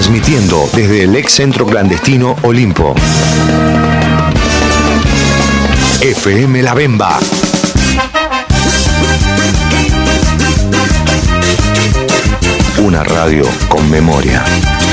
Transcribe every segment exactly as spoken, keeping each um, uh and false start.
Transmitiendo desde el ex centro clandestino Olimpo. F M La Bemba. Una radio con memoria.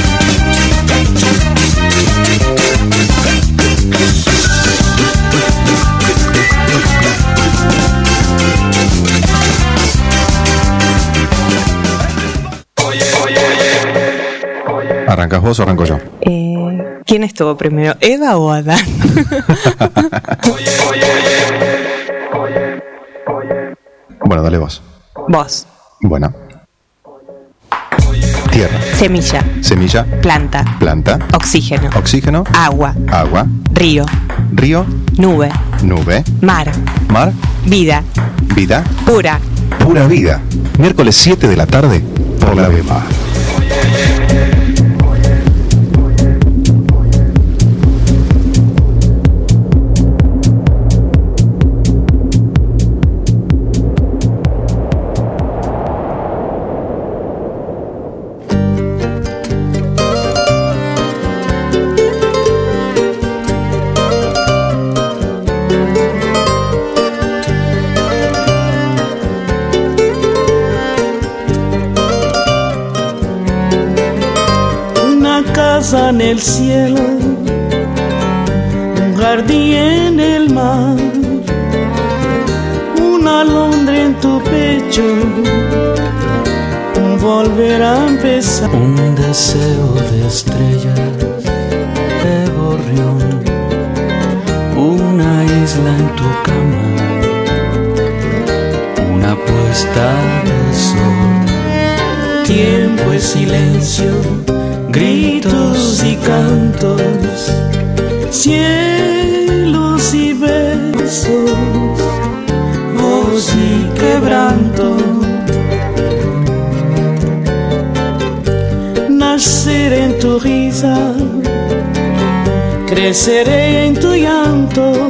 ¿Arrancas vos o arranco yo? Eh, ¿Quién estuvo primero, Eva o Adán? Bueno, dale vos. Vos. Bueno. Tierra. Semilla. Semilla. Planta. Planta. Oxígeno. Oxígeno. Agua. Agua. Río. Río. Nube. Nube. Mar. Mar. Vida. Vida. Pura. Pura vida. Miércoles siete de la tarde por La Bemba. En el cielo, un jardín en el mar, una alondra en tu pecho, un volver a empezar, un deseo de estrellas, de gorrión, una isla en tu cama, una puesta de sol, tiempo y silencio, gritos y cantos, cielos y besos, voz y quebranto, nacer en tu risa, creceré en tu llanto,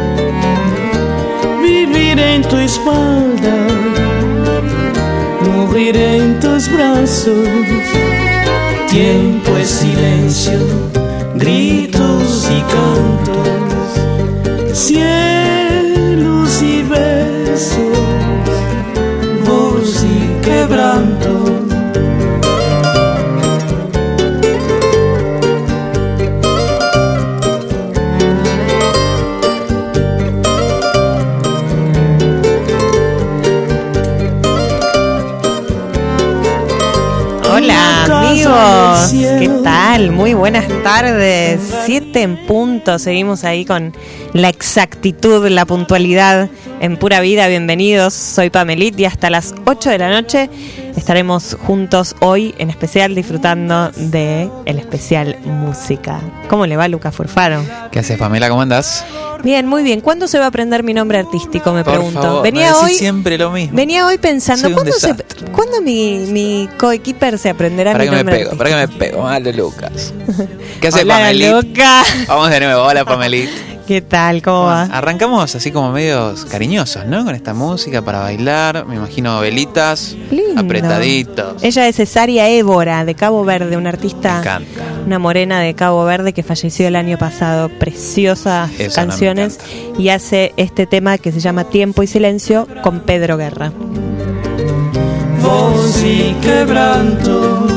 vivir en tu espalda, morir en tus brazos. Tiempo es silencio, gritos y cantos, cielos y besos, voz y quebranto. Hola amigos, ¿qué tal? Muy buenas tardes, siete en punto, seguimos ahí con la exactitud, la puntualidad en Pura Vida, bienvenidos, soy Pamelit y hasta las ocho de la noche estaremos juntos hoy en especial disfrutando de el especial música. ¿Cómo le va Lucas Furfaro? ¿Qué haces Pamela? ¿Cómo andás? Bien, muy bien. ¿Cuándo se va a aprender mi nombre artístico? Me Por pregunto. favor, venía me hoy siempre lo mismo. Venía hoy pensando, Soy un ¿cuándo, se, desastre. ¿cuándo mi, mi coequiper se aprenderá Para mi que me nombre pego, artístico? para que me pego. Hola Lucas. ¿Qué haces Hola, Pamelit? Lucas. Vamos de nuevo. Hola Pamelit. ¿Qué tal? ¿Cómo va? Arrancamos así como medios cariñosos, ¿no? Con esta música para bailar. Me imagino velitas, Lindo. apretaditos. Ella es Cesárea Évora, de Cabo Verde, una artista, Me encanta. una morena de Cabo Verde que falleció el año pasado. Preciosas Eso no me canciones. encanta. Y hace este tema que se llama Tiempo y Silencio con Pedro Guerra. Voz y quebranto,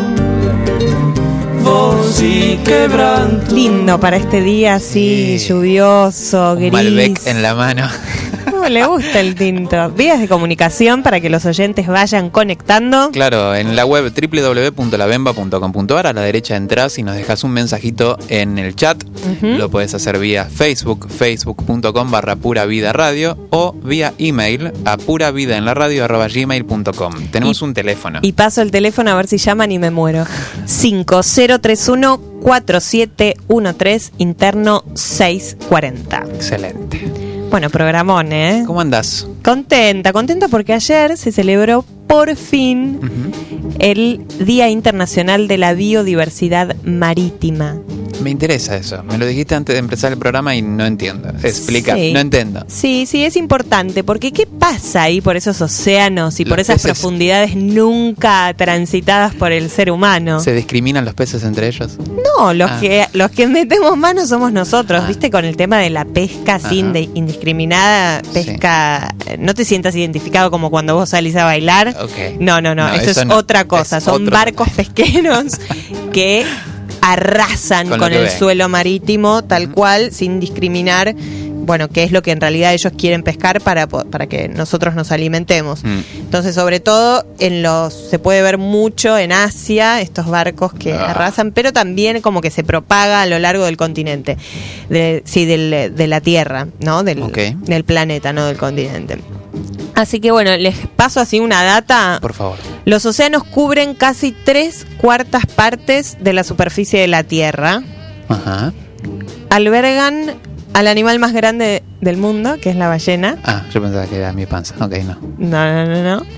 voz y quebranto. Lindo para este día así, Sí. lluvioso, Un gris. Malbec en la mano. No, le gusta el tinto. Vías de comunicación para que los oyentes vayan conectando. Claro, en la web doble u doble u doble u punto la bemba punto com punto a r a la derecha entras y nos dejas un mensajito en el chat. Ujú. Lo puedes hacer vía Facebook, facebook punto com barra pura vida radio o vía email a puravida en la radio arroba gmail punto com. Tenemos Y- un teléfono. Y paso el teléfono a ver si llaman y me muero. cinco cero tres uno cuatro siete uno tres, interno seiscientos cuarenta. Excelente. Bueno, programón, ¿eh? ¿Cómo andás? Contenta, contenta porque ayer se celebró por fin Ujú. el Día Internacional de la Biodiversidad Marítima. Me interesa eso. Me lo dijiste antes de empezar el programa y no entiendo. Explica, Sí. no entiendo. Sí, sí, es importante, porque ¿qué pasa ahí por esos océanos y por Los esas peces- profundidades nunca transitadas por el ser humano? ¿Se discriminan los peces entre ellos? No, los Ah. que los que metemos manos somos nosotros, Ah. ¿viste? Con el tema de la pesca así Ajá. inde- indiscriminada, pesca, eh, no te sientas identificado como cuando vos salís a bailar. Ok. No, no, no, No, eso, eso es no. otra cosa, Es son otro- barcos pesqueros que arrasan Con con, lo que el ven. suelo marítimo tal cual, sin discriminar, bueno, qué es lo que en realidad ellos quieren pescar para, po- para que nosotros nos alimentemos. Mm. Entonces, sobre todo, en los se puede ver mucho en Asia, estos barcos que Ah. arrasan, pero también como que se propaga a lo largo del continente, de, sí, del, de la Tierra, ¿no? Del, Ok. del planeta, no del continente. Así que bueno, les paso así una data. Por favor. Los océanos cubren casi tres cuartas partes de la superficie de la Tierra. Ajá. Albergan al animal más grande del mundo, que es la ballena. Ah, yo pensaba que era mi panza. Ok, no. No, no, no, no.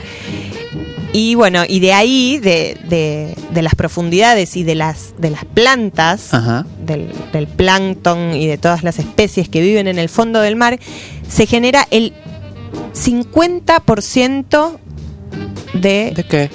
Y bueno, y de ahí, de, de, de las profundidades y de las, de las plantas, Ajá. del, del plancton y de todas las especies que viven en el fondo del mar, se genera el cincuenta por ciento de ¿De qué?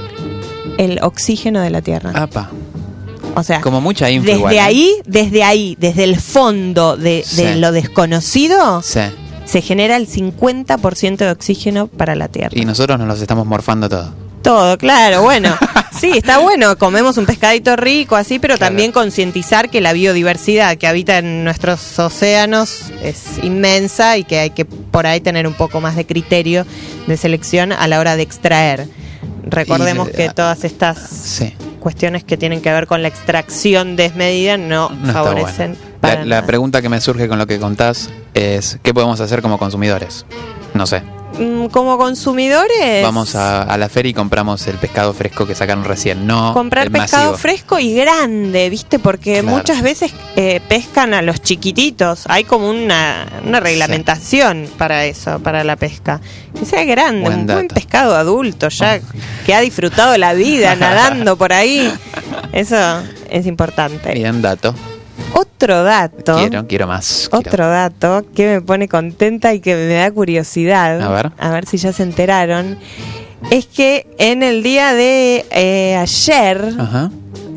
el oxígeno de la Tierra. Apa. O sea, Como mucha info desde igual, ¿eh? ahí, desde ahí, desde el fondo de, de Sí. lo desconocido, Sí. se genera el cincuenta por ciento de oxígeno para la Tierra. Y nosotros nos los estamos morfando todo. Todo, claro, bueno. Sí, está bueno, comemos un pescadito rico así, pero Claro. también concientizar que la biodiversidad que habita en nuestros océanos es inmensa y que hay que por ahí tener un poco más de criterio de selección a la hora de extraer. Recordemos Y, que ah, todas estas Sí. cuestiones que tienen que ver con la extracción desmedida no, No está favorecen bueno. para La, la nada. pregunta que me surge con lo que contás es: ¿qué podemos hacer como consumidores? No sé. Mm, Como consumidores, Vamos a, a la feria y compramos el pescado fresco que sacaron recién. No comprar el pescado masivo. fresco y grande, ¿viste? Porque Claro. muchas veces eh, pescan a los chiquititos. Hay como una, una reglamentación para eso, para la pesca. Que sea grande, Buen un buen dato. pescado adulto ya que ha disfrutado la vida nadando por ahí. Eso es importante. Bien, dato. Otro dato. Quiero, quiero más. quiero. Otro dato que me pone contenta y que me da curiosidad, A ver. si ya se enteraron, es que en el día de eh, ayer Ajá.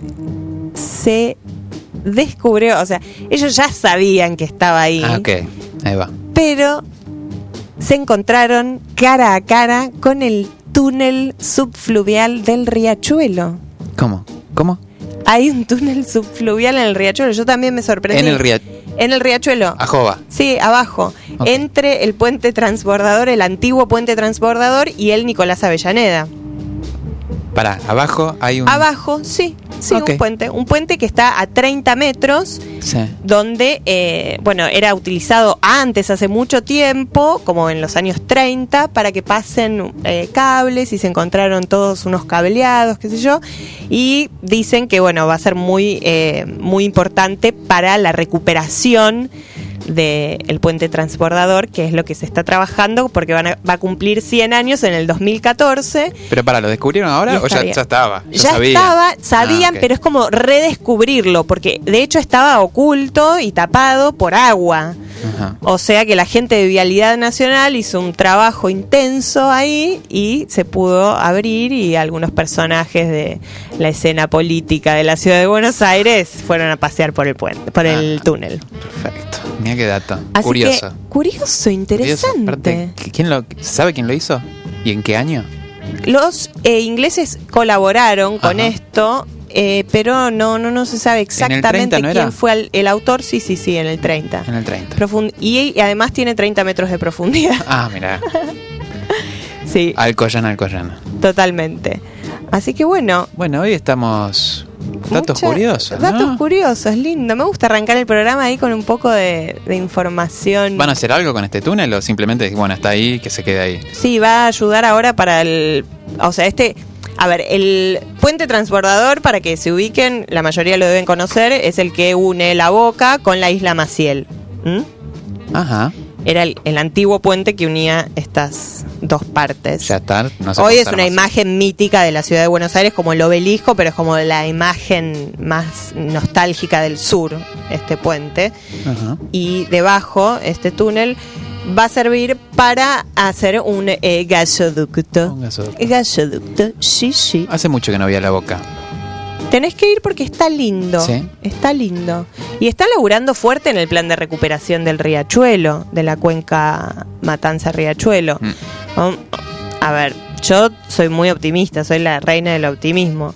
se descubrió, o sea, ellos ya sabían que estaba ahí, Ah, ok. Ahí va. pero se encontraron cara a cara con el túnel subfluvial del Riachuelo. ¿Cómo? ¿Cómo? Hay un túnel subfluvial en el Riachuelo, yo también me sorprendí. En el río. En el Riachuelo. Ajoba. Sí, abajo, Ok. entre el puente transbordador, el antiguo puente transbordador y el Nicolás Avellaneda. Pará, abajo hay un. Abajo, sí, sí, Ok. un puente. Un puente que está a treinta metros, Sí. donde, eh, bueno, era utilizado antes, hace mucho tiempo, como en los años treinta, para que pasen eh, cables y se encontraron todos unos cableados, qué sé yo. Y dicen que, bueno, va a ser muy, eh, muy importante para la recuperación del puente transbordador, que es lo que se está trabajando, porque van a- va a cumplir cien años en el dos mil catorce. Pero para, ¿lo descubrieron Y ahora o ya, estaría. ya estaba? Ya sabían? estaba, sabían, Ah, ok. pero es como redescubrirlo, porque de hecho estaba oculto y tapado por agua. Ajá. O sea que la gente de Vialidad Nacional hizo un trabajo intenso ahí y se pudo abrir, y algunos personajes de la escena política de la ciudad de Buenos Aires fueron a pasear por el puente, por el Ah. túnel. Perfecto. Mira qué dato. Así Curioso. que, curioso, Curioso. interesante. Aparte, ¿quién lo, ¿sabe quién lo hizo? ¿Y en qué año? Los eh, ingleses colaboraron con Ajá. esto, eh, pero no, no, no se sabe exactamente treinta no quién era? fue el, el autor. Sí, sí, sí, en el treinta. En el treinta. Profund- y, y además tiene treinta metros de profundidad. Ah, mira. Sí, Alcoyana, Alcoyana. totalmente. Así que bueno. Bueno, hoy estamos. Datos mucha- curiosos. ¿no? Datos curiosos, lindo. Me gusta arrancar el programa ahí con un poco de, de información. ¿Van a hacer algo con este túnel o simplemente, bueno, está ahí, que se quede ahí? Sí, va a ayudar ahora para el... O sea, este... A ver, el puente transbordador, para que se ubiquen, la mayoría lo deben conocer, es el que une La Boca con la isla Maciel. ¿Mm? Ajá. Era el, el antiguo puente que unía estas, dos partes. Ya está. No se Hoy puede es hacer una más. imagen mítica de la ciudad de Buenos Aires, como el obelisco, pero es como la imagen más nostálgica del sur, este puente. Ajá. Y debajo, este túnel va a servir para hacer un eh, gasoducto. Un gasoducto. Gasoducto, sí, sí. Hace mucho que no vi a La Boca. Tenés que ir porque está lindo. Sí. Está lindo. Y está laburando fuerte en el plan de recuperación del Riachuelo, de la cuenca Matanza-Riachuelo. Mm. Um, a ver, yo soy muy optimista, soy la reina del optimismo.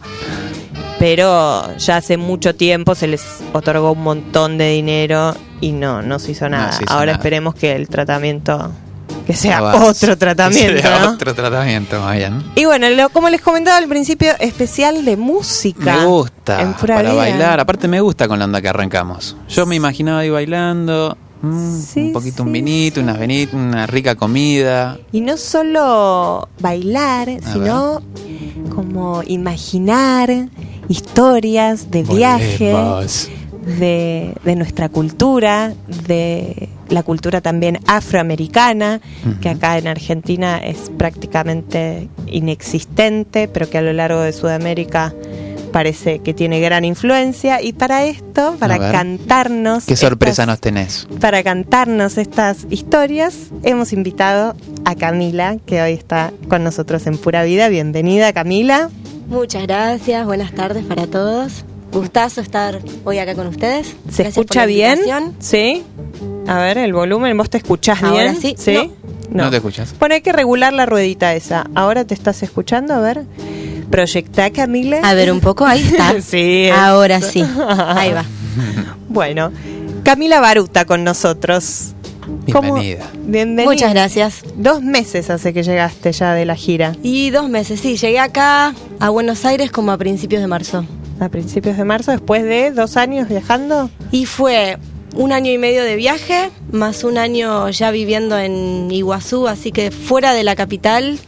Pero ya hace mucho tiempo se les otorgó un montón de dinero y no, no se hizo nada. No se hizo Ahora nada. esperemos que el tratamiento, que sea Avance. otro tratamiento, Que sea ¿no? Otro tratamiento, más bien. Y bueno, lo- como les comentaba al principio, especial de música. Me gusta. En Pura Para Vida. bailar. Aparte me gusta con la onda que arrancamos. Yo me imaginaba ahí bailando. mm, Sí, un poquito un sí, vinito, unas veni- una rica comida. Y no solo bailar, A sino como imaginar historias de viaje, Volvemos. de, de nuestra cultura, de la cultura también afroamericana, Ujú. que acá en Argentina es prácticamente inexistente, pero que a lo largo de Sudamérica parece que tiene gran influencia. Y para esto, para A ver. cantarnos... Qué sorpresa estas- nos tenés. Para cantarnos estas historias, hemos invitado a Camila, que hoy está con nosotros en Pura Vida. Bienvenida, Camila. Muchas gracias, buenas tardes para todos. Gustazo estar hoy acá con ustedes. ¿Se Gracias por escucha la bien? invitación. Sí. A ver, el volumen, ¿vos te escuchás Ahora bien? sí. No te escuchas. Bueno, hay que regular la ruedita esa. ¿Ahora te estás escuchando? A ver. Proyectá, Camila. A ver un poco, ahí está. Sí. Ahora sí, ahí va. Bueno, Camila Baruta con nosotros. ¿Cómo? Bienvenida. Bienvenida. Muchas gracias. Dos meses hace que llegaste ya de la gira. Y dos meses, sí, llegué acá a Buenos Aires como a principios de marzo. A principios de marzo, después de dos años viajando. Y fue un año y medio de viaje, más un año ya viviendo en Iguazú, así que fuera de la capital,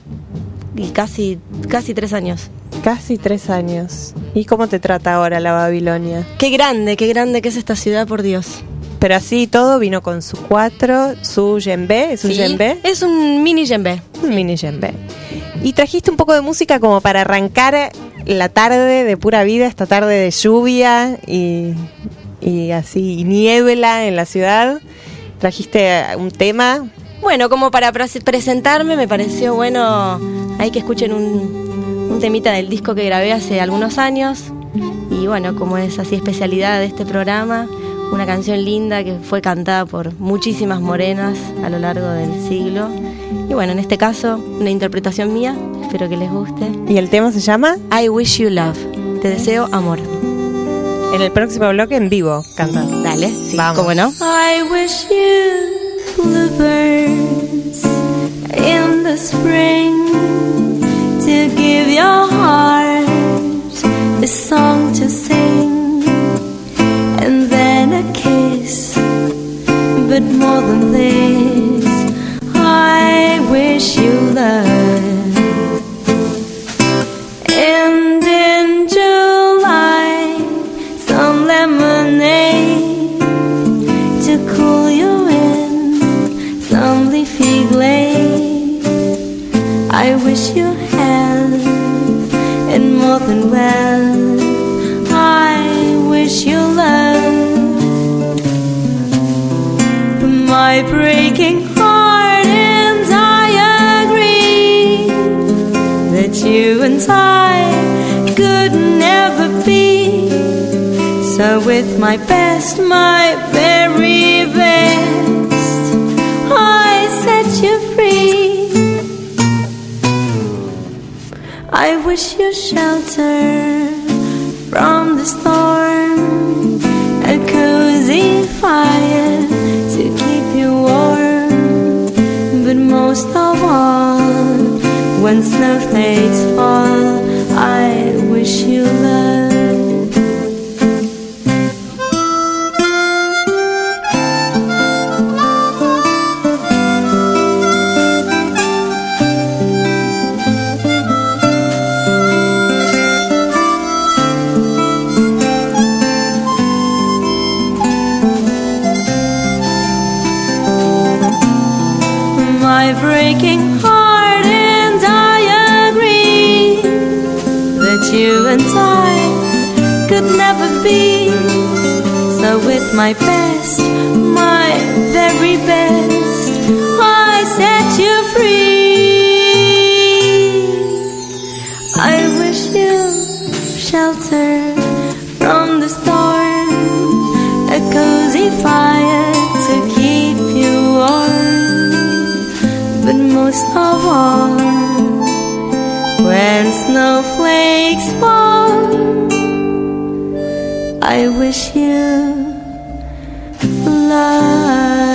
y casi, casi tres años. Casi tres años. ¿Y cómo te trata ahora la Babilonia? Qué grande, qué grande que es esta ciudad, por Dios. Pero así todo, vino con su cuatro, su yembe, ¿es un Sí, yembe? es un mini yembe. Un mini yembe. Y trajiste un poco de música como para arrancar la tarde de Pura Vida, esta tarde de lluvia y, y así y niebla en la ciudad. Trajiste un tema. Bueno, como para pres- presentarme, me pareció bueno, hay que escuchen un, un temita del disco que grabé hace algunos años. Y bueno, como es así especialidad de este programa, una canción linda que fue cantada por muchísimas morenas a lo largo del siglo. Y bueno, en este caso, una interpretación mía, espero que les guste. ¿Y el tema se llama? I Wish You Love, te deseo amor. En el próximo bloque en vivo cantas. Dale, sí, Vamos. ¿cómo no? I wish you bluebirds in the spring to give your heart a song to sing, and then a kiss, but more than this, I wish you love. And in July, some lemonade to cool you in some leafy glade. I wish you health and more than wealth. I wish you love. My breaking heart and I agree that you and I could never be. So with my best, my very best, I set you free. I wish you shelter from the storm, a cozy fire to keep you warm. But most of all, when snowflakes fall, I wish you love. My breaking heart and I could never be. So with my best, my very best, I set you free. I wish you shelter from the storm, a cozy fire to keep you warm, but most of all, when snowflakes fall, I wish you love.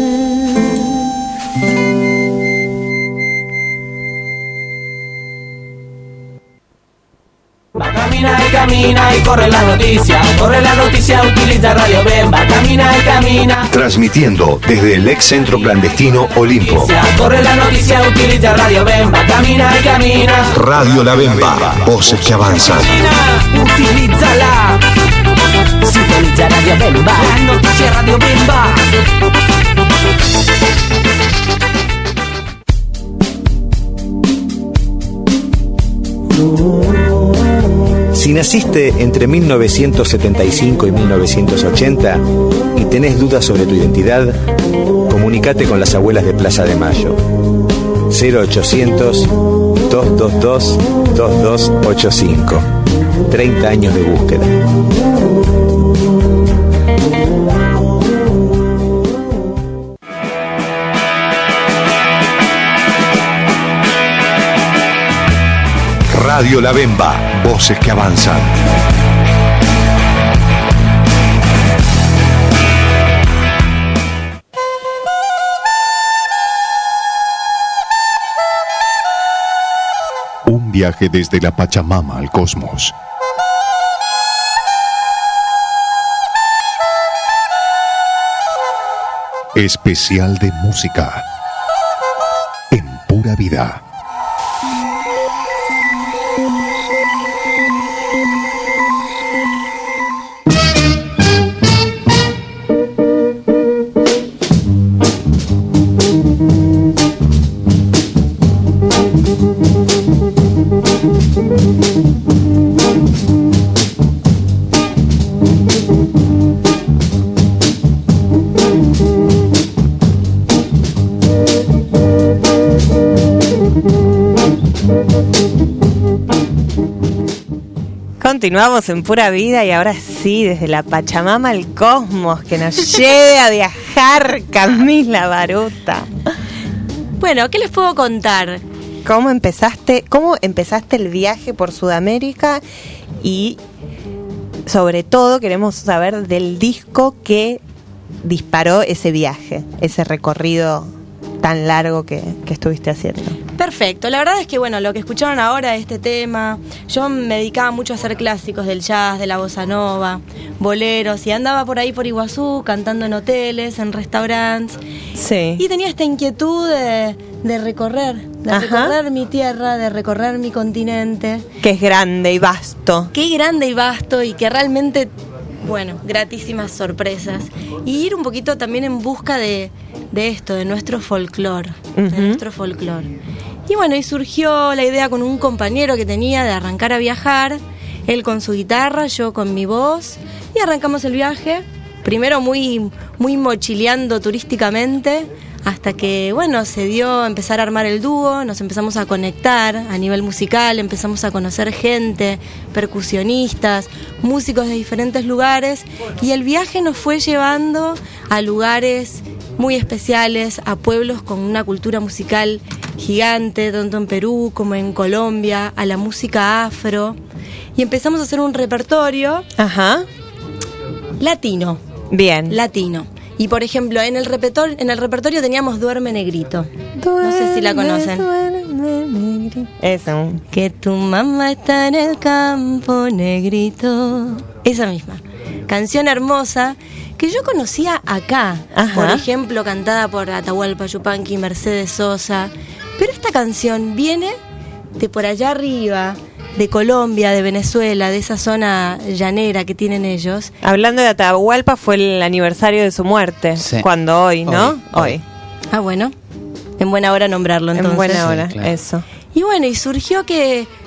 Camina y camina y corre la noticia, corre la noticia, utiliza Radio Bemba. Camina y camina, Transmitiendo desde el ex centro clandestino Olimpo. corre la noticia, utiliza Radio Bemba. Camina y camina, Radio La Bemba, voces que avanzan. utilízala. Sintoniza Radio Bemba, la noticia Radio Bemba. Si naciste entre mil novecientos setenta y cinco y mil novecientos ochenta y tenés dudas sobre tu identidad, comunicate con las abuelas de Plaza de Mayo. cero ochocientos, dos dos dos, dos dos ocho cinco. treinta años de búsqueda. Radio La Bemba, voces que avanzan. Un viaje desde la Pachamama al cosmos. Especial de música. En Pura Vida. Continuamos en Pura Vida y ahora sí, desde la Pachamama al cosmos, que nos lleve a viajar, Camila Baruta. Bueno, ¿qué les puedo contar? ¿Cómo empezaste, cómo empezaste el viaje por Sudamérica? Y sobre todo queremos saber del disco que disparó ese viaje, ese recorrido tan largo que, que estuviste haciendo. Perfecto, la verdad es que bueno, lo que escucharon ahora, este tema, yo me dedicaba mucho a hacer clásicos del jazz, de la bossa nova, boleros, y andaba por ahí por Iguazú, cantando en hoteles, en restaurantes, sí. Y tenía esta inquietud de, de recorrer, de Ajá. recorrer mi tierra, de recorrer mi continente. Que es grande y vasto. Qué grande y vasto, y que realmente, bueno, gratísimas sorpresas. Y ir un poquito también en busca de, de esto, de nuestro folclore, Uh-huh. de nuestro folclore. Y bueno, y surgió la idea con un compañero que tenía de arrancar a viajar, él con su guitarra, yo con mi voz, y arrancamos el viaje, primero muy, muy mochileando turísticamente, hasta que, bueno, se dio empezar a armar el dúo, nos empezamos a conectar a nivel musical, empezamos a conocer gente, percusionistas, músicos de diferentes lugares, y el viaje nos fue llevando a lugares muy especiales, a pueblos con una cultura musical gigante, tanto en Perú como en Colombia, a la música afro, y empezamos a hacer un repertorio Ajá. latino. Bien. Latino. Y por ejemplo, en el repertorio, en el repertorio teníamos Duerme Negrito. No sé si la conocen. Duerme, negrito. Eso. Que tu mamá está en el campo, negrito. Esa misma. Canción hermosa que yo conocía acá. Ajá. Por ejemplo, cantada por Atahualpa Yupanqui y Mercedes Sosa. Pero esta canción viene de por allá arriba, de Colombia, de Venezuela, de esa zona llanera que tienen ellos. Hablando de Atahualpa, fue el aniversario de su muerte. Sí. Cuando hoy, ¿no? Hoy, Hoy. hoy. Ah, bueno. En buena hora nombrarlo entonces. En buena hora, Sí, claro. eso. Y bueno, y surgió que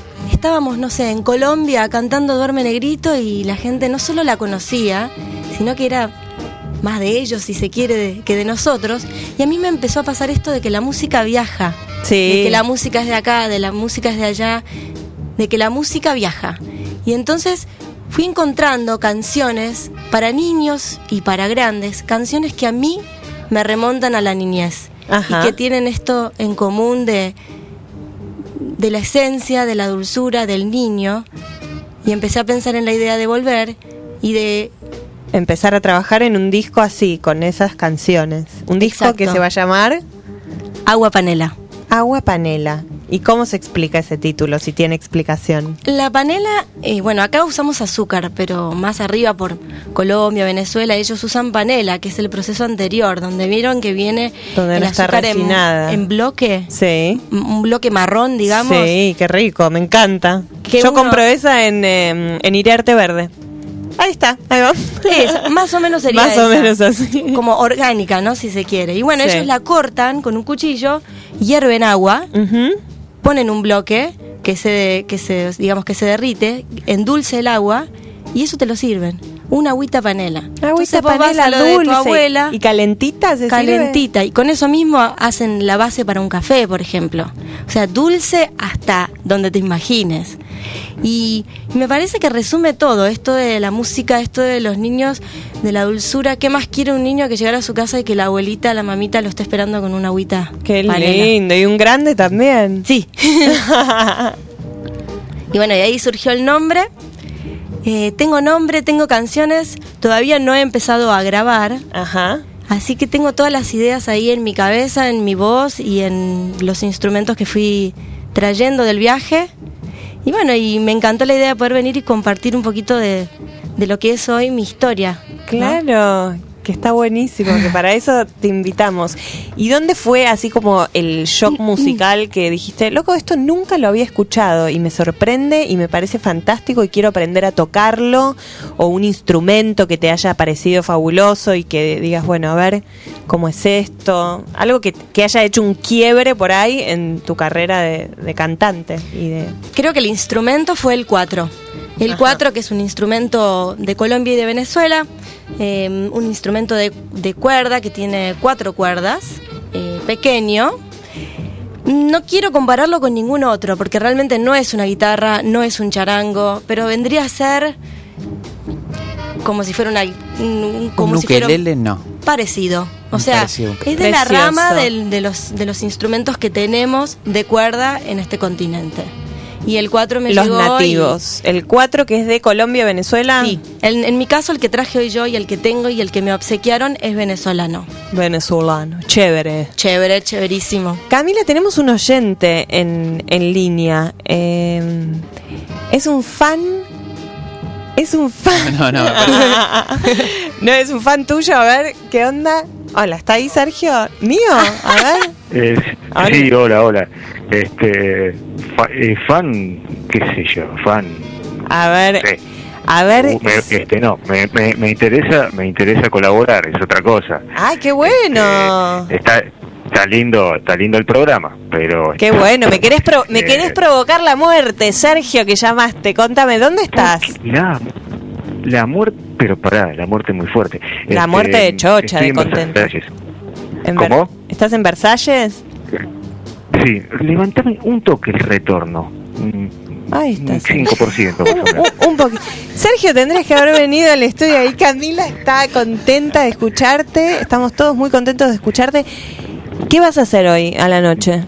estábamos, no sé, en Colombia cantando Duerme Negrito y la gente no solo la conocía, sino que era más de ellos, si se quiere, de, que de nosotros. Y a mí me empezó a pasar esto de que la música viaja, sí. de que la música es de acá, de la música es de allá, de que la música viaja. Y entonces fui encontrando canciones para niños y para grandes, canciones que a mí me remontan a la niñez. Ajá. Y que tienen esto en común de, de la esencia, de la dulzura del niño. Y empecé a pensar en la idea de volver y de empezar a trabajar en un disco así, con esas canciones. Un disco Exacto. que se va a llamar Agua Panela. Agua Panela. ¿Y cómo se explica ese título, si tiene explicación? La panela, eh, bueno, acá usamos azúcar, pero más arriba por Colombia, Venezuela, ellos usan panela, que es el proceso anterior, donde vieron que viene donde el no azúcar está en, en bloque. Sí. Un bloque marrón, digamos. Sí, qué rico, me encanta. Yo uno... compro esa en, eh, en Iriarte Verde. Ahí está, ahí va. Es, más o menos sería Más esa, o menos así. como orgánica, ¿no? Si se quiere. Y bueno, sí. ellos la cortan con un cuchillo, hierven agua, uh-huh. ponen un bloque que se, que se, digamos que se derrite, endulce el agua y eso te lo sirven. Una agüita panela. Agüita panela dulce. De tu abuela, y calentita se calentita. sirve. Y con eso mismo hacen la base para un café, por ejemplo. O sea, dulce hasta donde te imagines. Y me parece que resume todo, esto de la música, esto de los niños, de la dulzura. ¿Qué más quiere un niño que llegar a su casa y que la abuelita, la mamita lo esté esperando con una agüita? Qué panela. Lindo, y un grande también. Sí. Y bueno, y ahí surgió el nombre. Eh, tengo nombre, tengo canciones, todavía no he empezado a grabar. Ajá. Así que tengo todas las ideas ahí en mi cabeza, en mi voz y en los instrumentos que fui trayendo del viaje. Y bueno, y me encantó la idea de poder venir y compartir un poquito de, de lo que es hoy mi historia. Claro, ¿no? Que está buenísimo, que para eso te invitamos. ¿Y dónde fue así como el shock musical que dijiste, loco, esto nunca lo había escuchado y me sorprende y me parece fantástico y quiero aprender a tocarlo? O un instrumento que te haya parecido fabuloso y que digas, bueno, a ver, ¿cómo es esto? Algo que, que haya hecho un quiebre por ahí en tu carrera de, de cantante. Y de... Creo que el instrumento fue el cuatro. El Ajá. cuatro, que es un instrumento de Colombia y de Venezuela, eh, un instrumento de, de cuerda que tiene cuatro cuerdas, eh, pequeño. No quiero compararlo con ningún otro, porque realmente no es una guitarra, no es un charango, pero vendría a ser como si fuera una... Como un si fuera ukelele, no. Parecido. O Un sea, parecido. es de la rama del, de, los, de los instrumentos que tenemos de cuerda en este continente. Y el cuatro me Los llegó nativos. Y... El cuatro que es de Colombia, Venezuela. Sí. En, en mi caso, el que traje hoy yo y el que tengo y el que me obsequiaron es venezolano. Venezolano. Chévere. Chévere, chéverísimo. Camila, tenemos un oyente en, en línea. Eh, es un fan... Es un fan... No, no. No, es un fan tuyo. A ver, ¿qué onda? Hola, ¿está ahí Sergio? ¿Mío? A ver. Eh, sí, hola, hola. Este, fa, eh, fan, qué sé yo, fan. A ver, sí. a ver. Uh, me, este, no, me, me, me interesa, me interesa colaborar, es otra cosa. ¡Ay, qué bueno! Este, está, está lindo, está lindo el programa, pero. Qué bueno, me querés, pro, me eh, querés provocar la muerte, Sergio, que llamaste. Contame, ¿dónde estás? La, la muerte, pero pará, la muerte muy fuerte. La este, muerte de chocha, de contento. ¿Cómo? ¿Estás en Versalles? Sí, levantame un toque el retorno. Ahí está. Un cinco por ciento más o menos. Un, un poquito. Sergio, tendrías que haber venido al estudio ahí. Camila está contenta de escucharte. Estamos todos muy contentos de escucharte. ¿Qué vas a hacer hoy a la noche?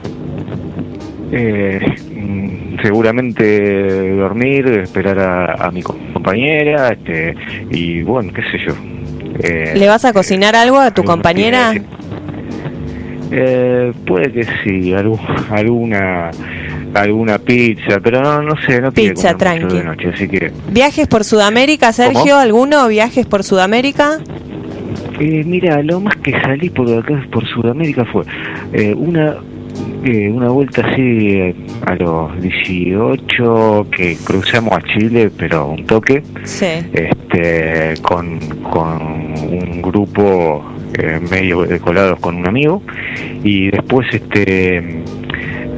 Eh, seguramente dormir, esperar a, a mi compañera, este, y bueno, qué sé yo. Eh, ¿Le vas a cocinar algo a tu compañera? Eh, puede que sí, algún, alguna alguna pizza, pero no no sé, no quiero pizza tranqui. De noche, así que ¿Viajes por Sudamérica, Sergio? ¿Cómo? ¿Alguno viajes por Sudamérica? Eh, mira, lo más que salí por acá por Sudamérica fue eh, una eh, una vuelta así eh, a los dieciocho que cruzamos a Chile, pero un toque. Sí. Este con con un grupo Eh, medio de colados con un amigo y después este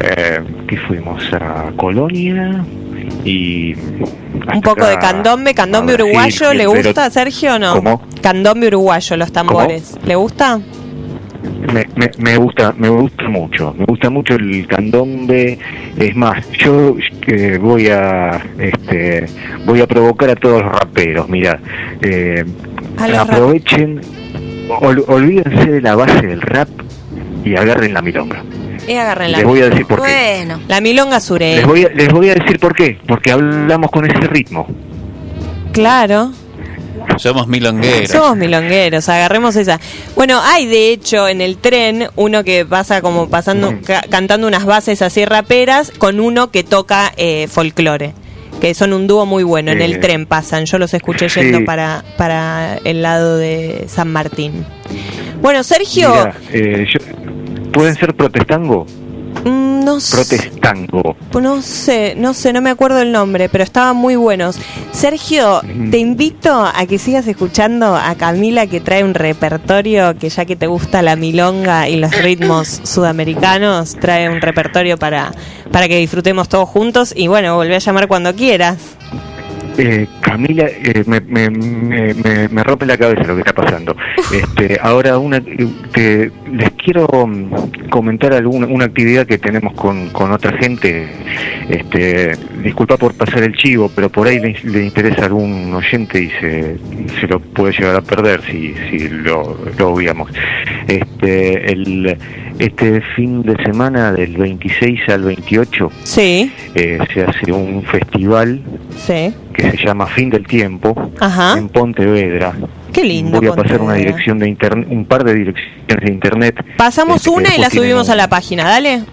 eh, ¿qué fuimos? A Colonia y... Un poco de candombe, candombe uruguayo, Brasil, ¿le pero- gusta a Sergio o no? ¿Cómo? Candombe uruguayo, los tambores. ¿Le gusta? Me, me, me gusta, me gusta mucho, me gusta mucho el candombe. Es más, yo eh, voy a, este, voy a provocar a todos los raperos. Mira, eh, A los aprovechen, ol- olvídense de la base del rap y agarren la milonga. Y agarren la Les voy a decir por qué. Bueno, La milonga sureña. Les voy a, les voy a decir por qué, porque hablamos con ese ritmo. Claro. Somos milongueros. Somos milongueros, agarremos esa. Bueno, hay de hecho en el tren uno que pasa como pasando, ca- cantando unas bases así raperas con uno que toca eh, folclore, que son un dúo muy bueno. En el Eh, tren pasan, yo los escuché yendo sí. para, para el lado de San Martín. Bueno, Sergio, Mirá, eh, yo- ¿pueden ser protestango? mm, no sé. Protestango. No sé, no sé, no me acuerdo el nombre, pero estaban muy buenos. Sergio, te invito a que sigas escuchando a Camila, que trae un repertorio que, ya que te gusta la milonga y los ritmos sudamericanos, trae un repertorio para, para que disfrutemos todos juntos. Y bueno, volvé a llamar cuando quieras. Eh, Camila, eh, me, me, me, me, me rompe la cabeza lo que está pasando. Este, ahora una, te- les quiero mm, comentar alguna una actividad que tenemos con, con otra gente. Este, disculpa por pasar el chivo, pero por ahí le, le interesa a algún oyente y se, se lo puede llegar a perder si, si lo, lo obviamos. Este, el, este fin de semana del veintiséis al veintiocho Sí, eh, se hace un festival sí. que se llama Fin del Tiempo Ajá. en Pontevedra. Qué lindo. Voy a pasar una Pontevedra. dirección de internet, un par de direcciones de internet. Pasamos Este, que una y la después tienen subimos un- a la página, dale.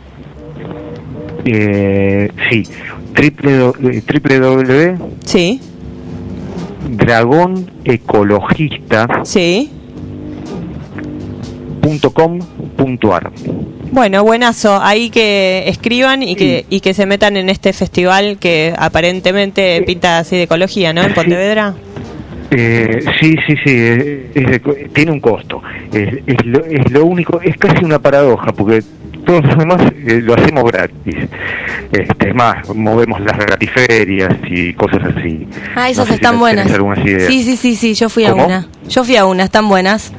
Eh, sí, www www Sí, dragón ecologista sí. punto com punto ar. Bueno, buenazo. Ahí que escriban y que y que se metan en este festival que aparentemente pinta así de ecología, ¿no? En Pontevedra. Eh, sí, sí, sí, es- es de co- tiene un costo. Es, es, lo, es lo único, es casi una paradoja, porque todos los demás eh, lo hacemos gratis. Este, es más, movemos las gratiferias y cosas así. ah, esas No sé si están tenés buenas. algunas ideas. Sí, sí, sí, sí, yo fui a ¿Cómo? una. Yo fui a una, están buenas.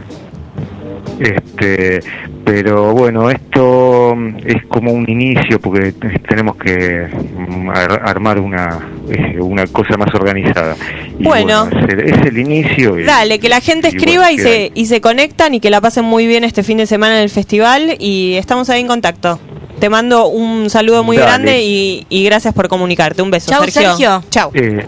Este, pero bueno, esto mm, es como un inicio porque t- tenemos que mm, ar- armar una eh, una cosa más organizada. Y Bueno. es, el, es el inicio. y- Dale, que la gente y escriba bueno, y queda se ahí. y se conectan y que la pasen muy bien este fin de semana en el festival y estamos ahí en contacto. Te mando un saludo muy Dale. grande y, y gracias por comunicarte. Un beso, Chau, Sergio. Sergio. Chau. Eh,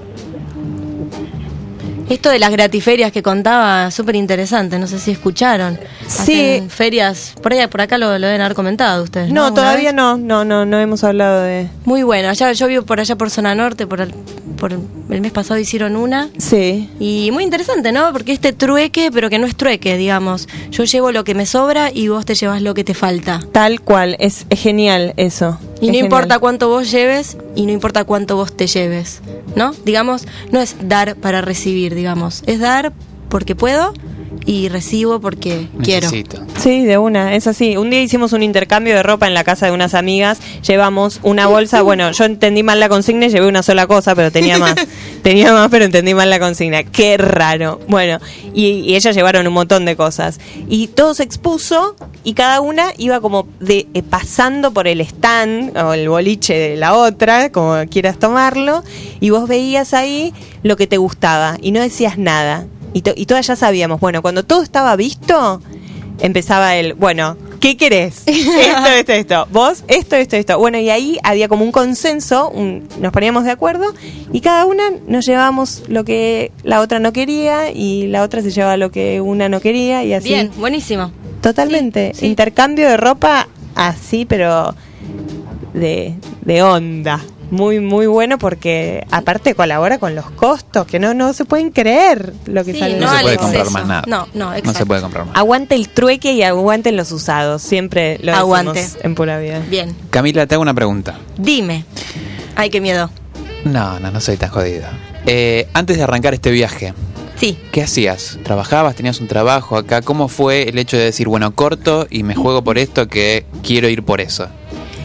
Esto de las gratiferias que contaba, súper interesante, no sé si escucharon. Sí. Hacen ferias, por ahí, por acá lo, lo deben haber comentado ustedes. No, ¿Una todavía vez? no, no, no, no hemos hablado de... Muy bueno, allá, yo vivo por allá por zona norte, por el, por el mes pasado hicieron una. Sí. Y muy interesante, ¿no? Porque este trueque, pero que no es trueque, digamos. Yo llevo lo que me sobra y vos te llevas lo que te falta. Tal cual, es, es genial eso. Y Es no importa genial. cuánto vos lleves y no importa cuánto vos te lleves, ¿no? Digamos, no es dar para recibir, digamos. Es dar porque puedo y recibo porque quiero. Necesito. Sí, de una, es así. Un día hicimos un intercambio de ropa en la casa de unas amigas, llevamos una bolsa, bueno, yo entendí mal la consigna y llevé una sola cosa, pero tenía más. Tenía más, pero entendí mal la consigna. Qué raro. Bueno, y, y ellas llevaron un montón de cosas. Y todo se expuso y cada una iba como de eh, pasando por el stand o el boliche de la otra, como quieras tomarlo, y vos veías ahí lo que te gustaba y no decías nada. Y, to- y todas ya sabíamos, bueno, cuando todo estaba visto, empezaba el, bueno, ¿qué querés? Esto, esto, esto. Vos, esto, esto, esto. Bueno, y ahí había como un consenso, un- nos poníamos de acuerdo y cada una nos llevábamos lo que la otra no quería y la otra se llevaba lo que una no quería y así. Bien, buenísimo. Totalmente. Sí, sí. Intercambio de ropa así, pero de, de onda. Muy, muy bueno porque aparte colabora con los costos, que no, no se pueden creer lo que Sí, sale. No, no se al puede exceso. comprar más nada. No, no, No exacto. se puede comprar más. Aguante el trueque y aguanten los usados. Siempre lo Aguante. decimos en Pura Vida. Bien, Camila, te hago una pregunta. dime. Ay, qué miedo. No, no, no soy tan jodida. Eh, antes de arrancar este viaje, Sí. ¿qué hacías? ¿Trabajabas? ¿Tenías un trabajo acá? ¿Cómo fue el hecho de decir, bueno, corto y me juego por esto que quiero ir por eso?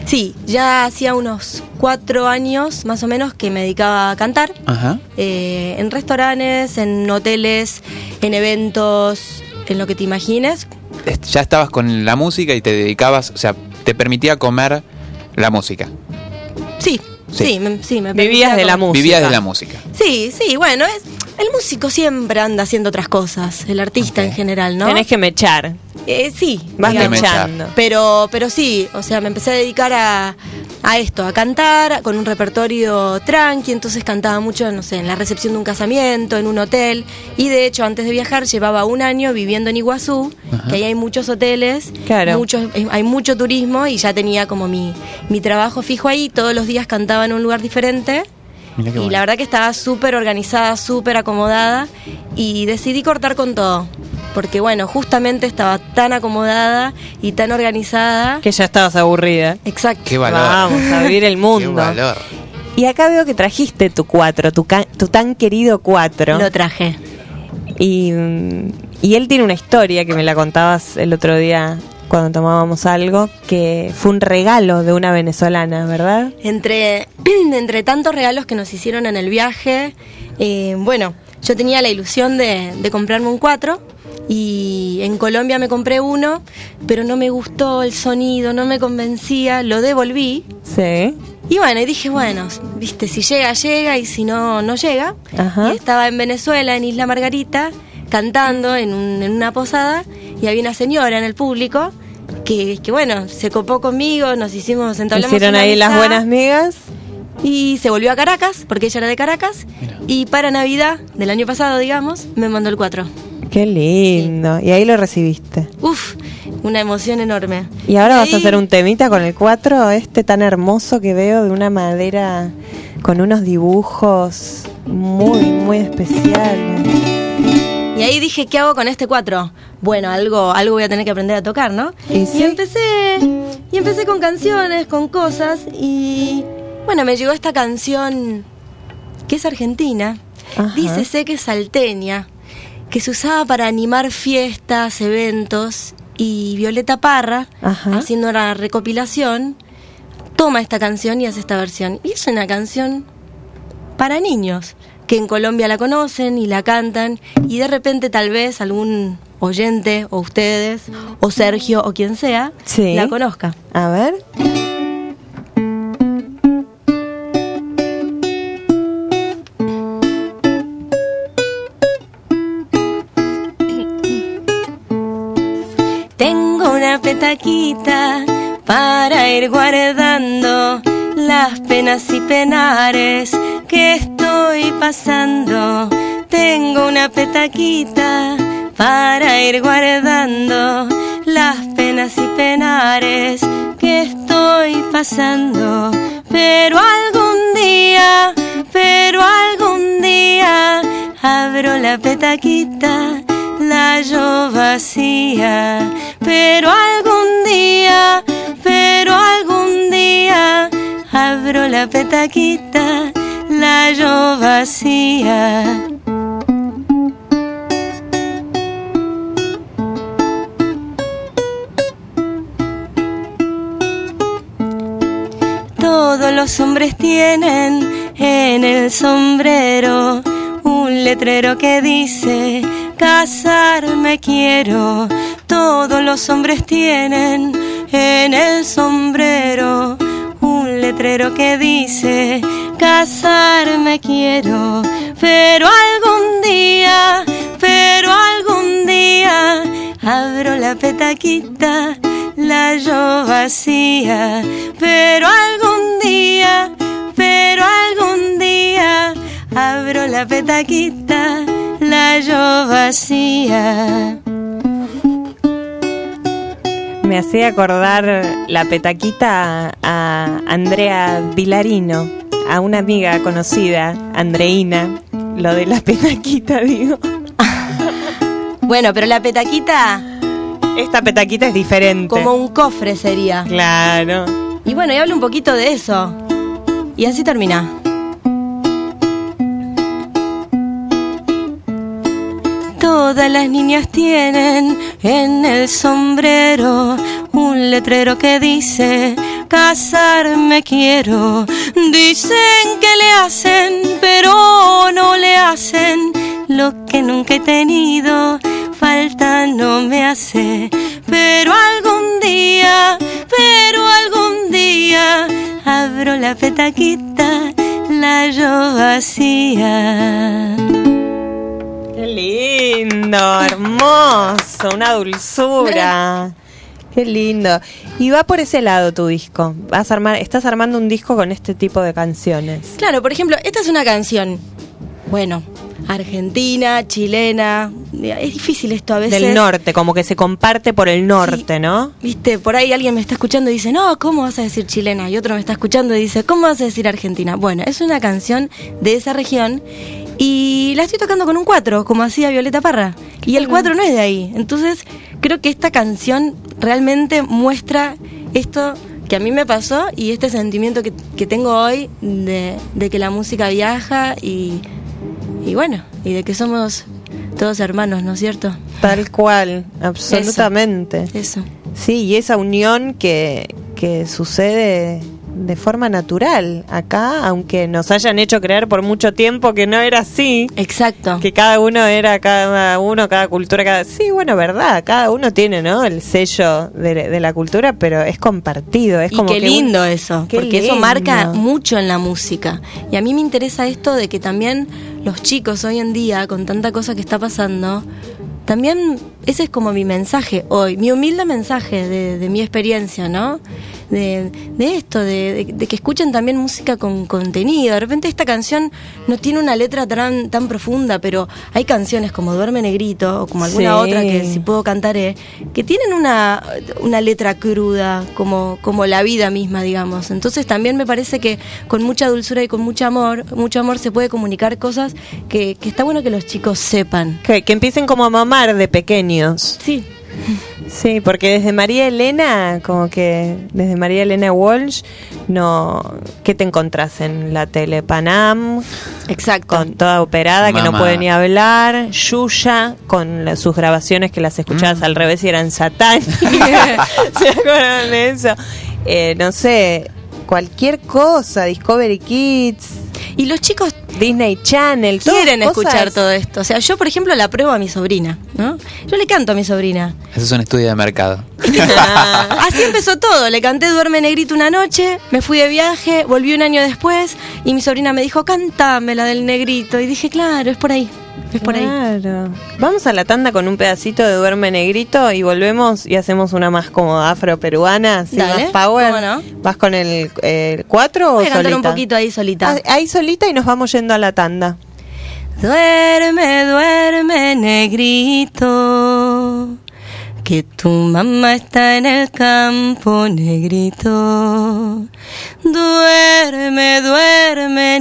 Sí, ya hacía unos cuatro años más o menos que me dedicaba a cantar. Ajá. Eh, en restaurantes, en hoteles, en eventos, en lo que te imagines. Ya estabas con la música y te dedicabas, o sea, te permitía comer la música. Sí, Sí. sí, me, sí, me Vivías permitía de la como- música. Vivías de la música. Sí, sí, bueno, es, el músico siempre anda haciendo otras cosas, el artista Ok. en general, ¿no? Tenés que mechar. Eh, sí, Vas Hay que mechando. Pero, pero sí, o sea, me empecé a dedicar a, a esto, a cantar con un repertorio tranqui, entonces cantaba mucho, no sé, en la recepción de un casamiento, en un hotel, y de hecho antes de viajar llevaba un año viviendo en Iguazú, Ajá. que ahí hay muchos hoteles, Claro. muchos, eh, hay mucho turismo y ya tenía como mi, mi trabajo fijo ahí, todos los días cantaba en un lugar diferente. Mirá qué Y bueno. la verdad que estaba súper organizada, súper acomodada y decidí cortar con todo. Porque bueno, justamente estaba tan acomodada y tan organizada. Que ya estabas aburrida. Exacto. Qué valor. Vamos a vivir el mundo. Qué valor. Y acá veo que trajiste tu cuatro, tu, ca- tu tan querido cuatro. Lo traje. Y, mm, y él tiene una historia que me la contabas el otro día cuando tomábamos algo, que fue un regalo de una venezolana, ¿verdad? Entre, entre tantos regalos que nos hicieron en el viaje, eh, bueno, yo tenía la ilusión de, de comprarme un cuatro y en Colombia me compré uno, pero no me gustó el sonido, no me convencía, lo devolví. Sí. Y bueno, y dije, bueno, viste, si llega, llega, y si no, no llega. Ajá. Y estaba en Venezuela, en Isla Margarita, cantando en, un- en una posada, y había una señora en el público que, que bueno, se copó conmigo, nos hicimos, entablamos Hicieron una ahí las amistad, buenas migas. y se volvió a Caracas, porque ella era de Caracas, Mira. y para Navidad del año pasado, digamos, me mandó el cuatro. Qué lindo. Y ahí lo recibiste. Uf, una emoción enorme. Y ahora vas a ahí- hacer un temita con el cuatro, este tan hermoso que veo, de una madera con unos dibujos muy, muy especiales. Y ahí dije, ¿qué hago con este cuatro? Bueno, algo, algo voy a tener que aprender a tocar, ¿no? Y sí. empecé, y empecé con canciones, con cosas, y bueno, me llegó esta canción que es argentina, Ajá. dícese que es salteña, que se usaba para animar fiestas, eventos, y Violeta Parra, Ajá. haciendo la recopilación, toma esta canción y hace esta versión. Y es una canción para niños, que en Colombia la conocen y la cantan, y de repente tal vez algún oyente, o ustedes, o Sergio, o quien sea, Sí. la conozca. A ver. Tengo una petaquita para ir guardando las penas y penares que estoy pasando. Tengo una petaquita para ir guardando las penas y penares que estoy pasando. Pero algún día, pero algún día abro la petaquita, la hallo vacía. Pero algún día, pero algún día abro la petaquita, la hallo vacía. Todos los hombres tienen en el sombrero un letrero que dice casarme quiero. Todos los hombres tienen en el sombrero un letrero que dice casarme quiero. Pero algún día, pero algún día abro la petaquita, la hallo vacía. Pero algún día, pero algún día abro la petaquita, la hallo vacía. Me hacía acordar la petaquita a Andrea Vilarino, a una amiga conocida, Andreina. Lo de la petaquita, digo. Bueno, pero la petaquita Esta petaquita es diferente. como un cofre sería. Claro. Y bueno, y hablo un poquito de eso. Y así termina. Todas las niñas tienen en el sombrero un letrero que dice casarme quiero. Dicen que le hacen, pero no le hacen lo que nunca he tenido. Falta no me hace, pero algún día, pero algún día abro la petaquita, la hallo vacía. Qué lindo, hermoso, una dulzura. Qué lindo. Y va por ese lado tu disco. Vas a armar, estás armando un disco con este tipo de canciones. Claro, por ejemplo, esta es una canción, bueno, argentina, chilena. Es difícil esto a veces. Del norte, como que se comparte por el norte, sí, ¿no? Viste, por ahí alguien me está escuchando y dice, no, ¿cómo vas a decir chilena? Y otro me está escuchando y dice, ¿cómo vas a decir argentina? Bueno, es una canción de esa región y la estoy tocando con un cuatro, como hacía Violeta Parra. Y el cuatro no es de ahí. Entonces, creo que esta canción realmente muestra esto que a mí me pasó y este sentimiento que, que tengo hoy de, de que la música viaja y, y bueno, y de que somos todos hermanos, ¿no es cierto? Tal cual, absolutamente. Eso. Eso. Sí, y esa unión que, que sucede de forma natural acá, aunque nos hayan hecho creer por mucho tiempo que no era así. Exacto. Que cada uno era cada uno, cada cultura, cada... Sí, bueno, verdad, cada uno tiene, ¿no?, el sello de, de la cultura, pero es compartido. Es y como qué que lindo un... eso, qué porque lindo. Eso marca mucho en la música. Y a mí me interesa esto de que también los chicos hoy en día, con tanta cosa que está pasando, también ese es como mi mensaje hoy, mi humilde mensaje de, de mi experiencia, ¿no? De, de esto, de, de, de que escuchen también música con contenido. De repente esta canción no tiene una letra tan, tan profunda, pero hay canciones como Duerme Negrito o como alguna sí. otra que si puedo cantaré, que tienen una, una letra cruda, como, como la vida misma, digamos. Entonces también me parece que con mucha dulzura y con mucho amor, mucho amor se puede comunicar cosas que, que está bueno que los chicos sepan. Que, que empiecen como a mamar de pequeños. Sí. Sí, porque desde María Elena, como que desde María Elena Walsh, no, ¿qué te encontrás en la tele? Panam, exacto, con toda operada, Mamá. que no puede ni hablar. Yuya, con la, sus grabaciones que las escuchabas mm. al revés y eran satánicas. ¿Se acuerdan de eso? Eh, no sé, cualquier cosa, Discovery Kids. Y los chicos Disney Channel quieren cosas... escuchar todo esto. O sea, yo, por ejemplo, la pruebo a mi sobrina, ¿no? Yo le canto a mi sobrina. Eso es un estudio de mercado. Así empezó todo. Le canté Duerme Negrito una noche, me fui de viaje, volví un año después y mi sobrina me dijo, cántame la del negrito. Y dije, claro, es por ahí. Es por claro. ahí. Vamos a la tanda con un pedacito de Duerme Negrito y volvemos y hacemos una más como afro-peruana, así Dale, más power. ¿cómo no? ¿Vas con el cuatro Voy o a cantar solita? un poquito ahí solita. Ah, ahí solita y nos vamos yendo a la tanda. Duerme, duerme, negrito, que tu mamá está en el campo, negrito. Duerme, duerme,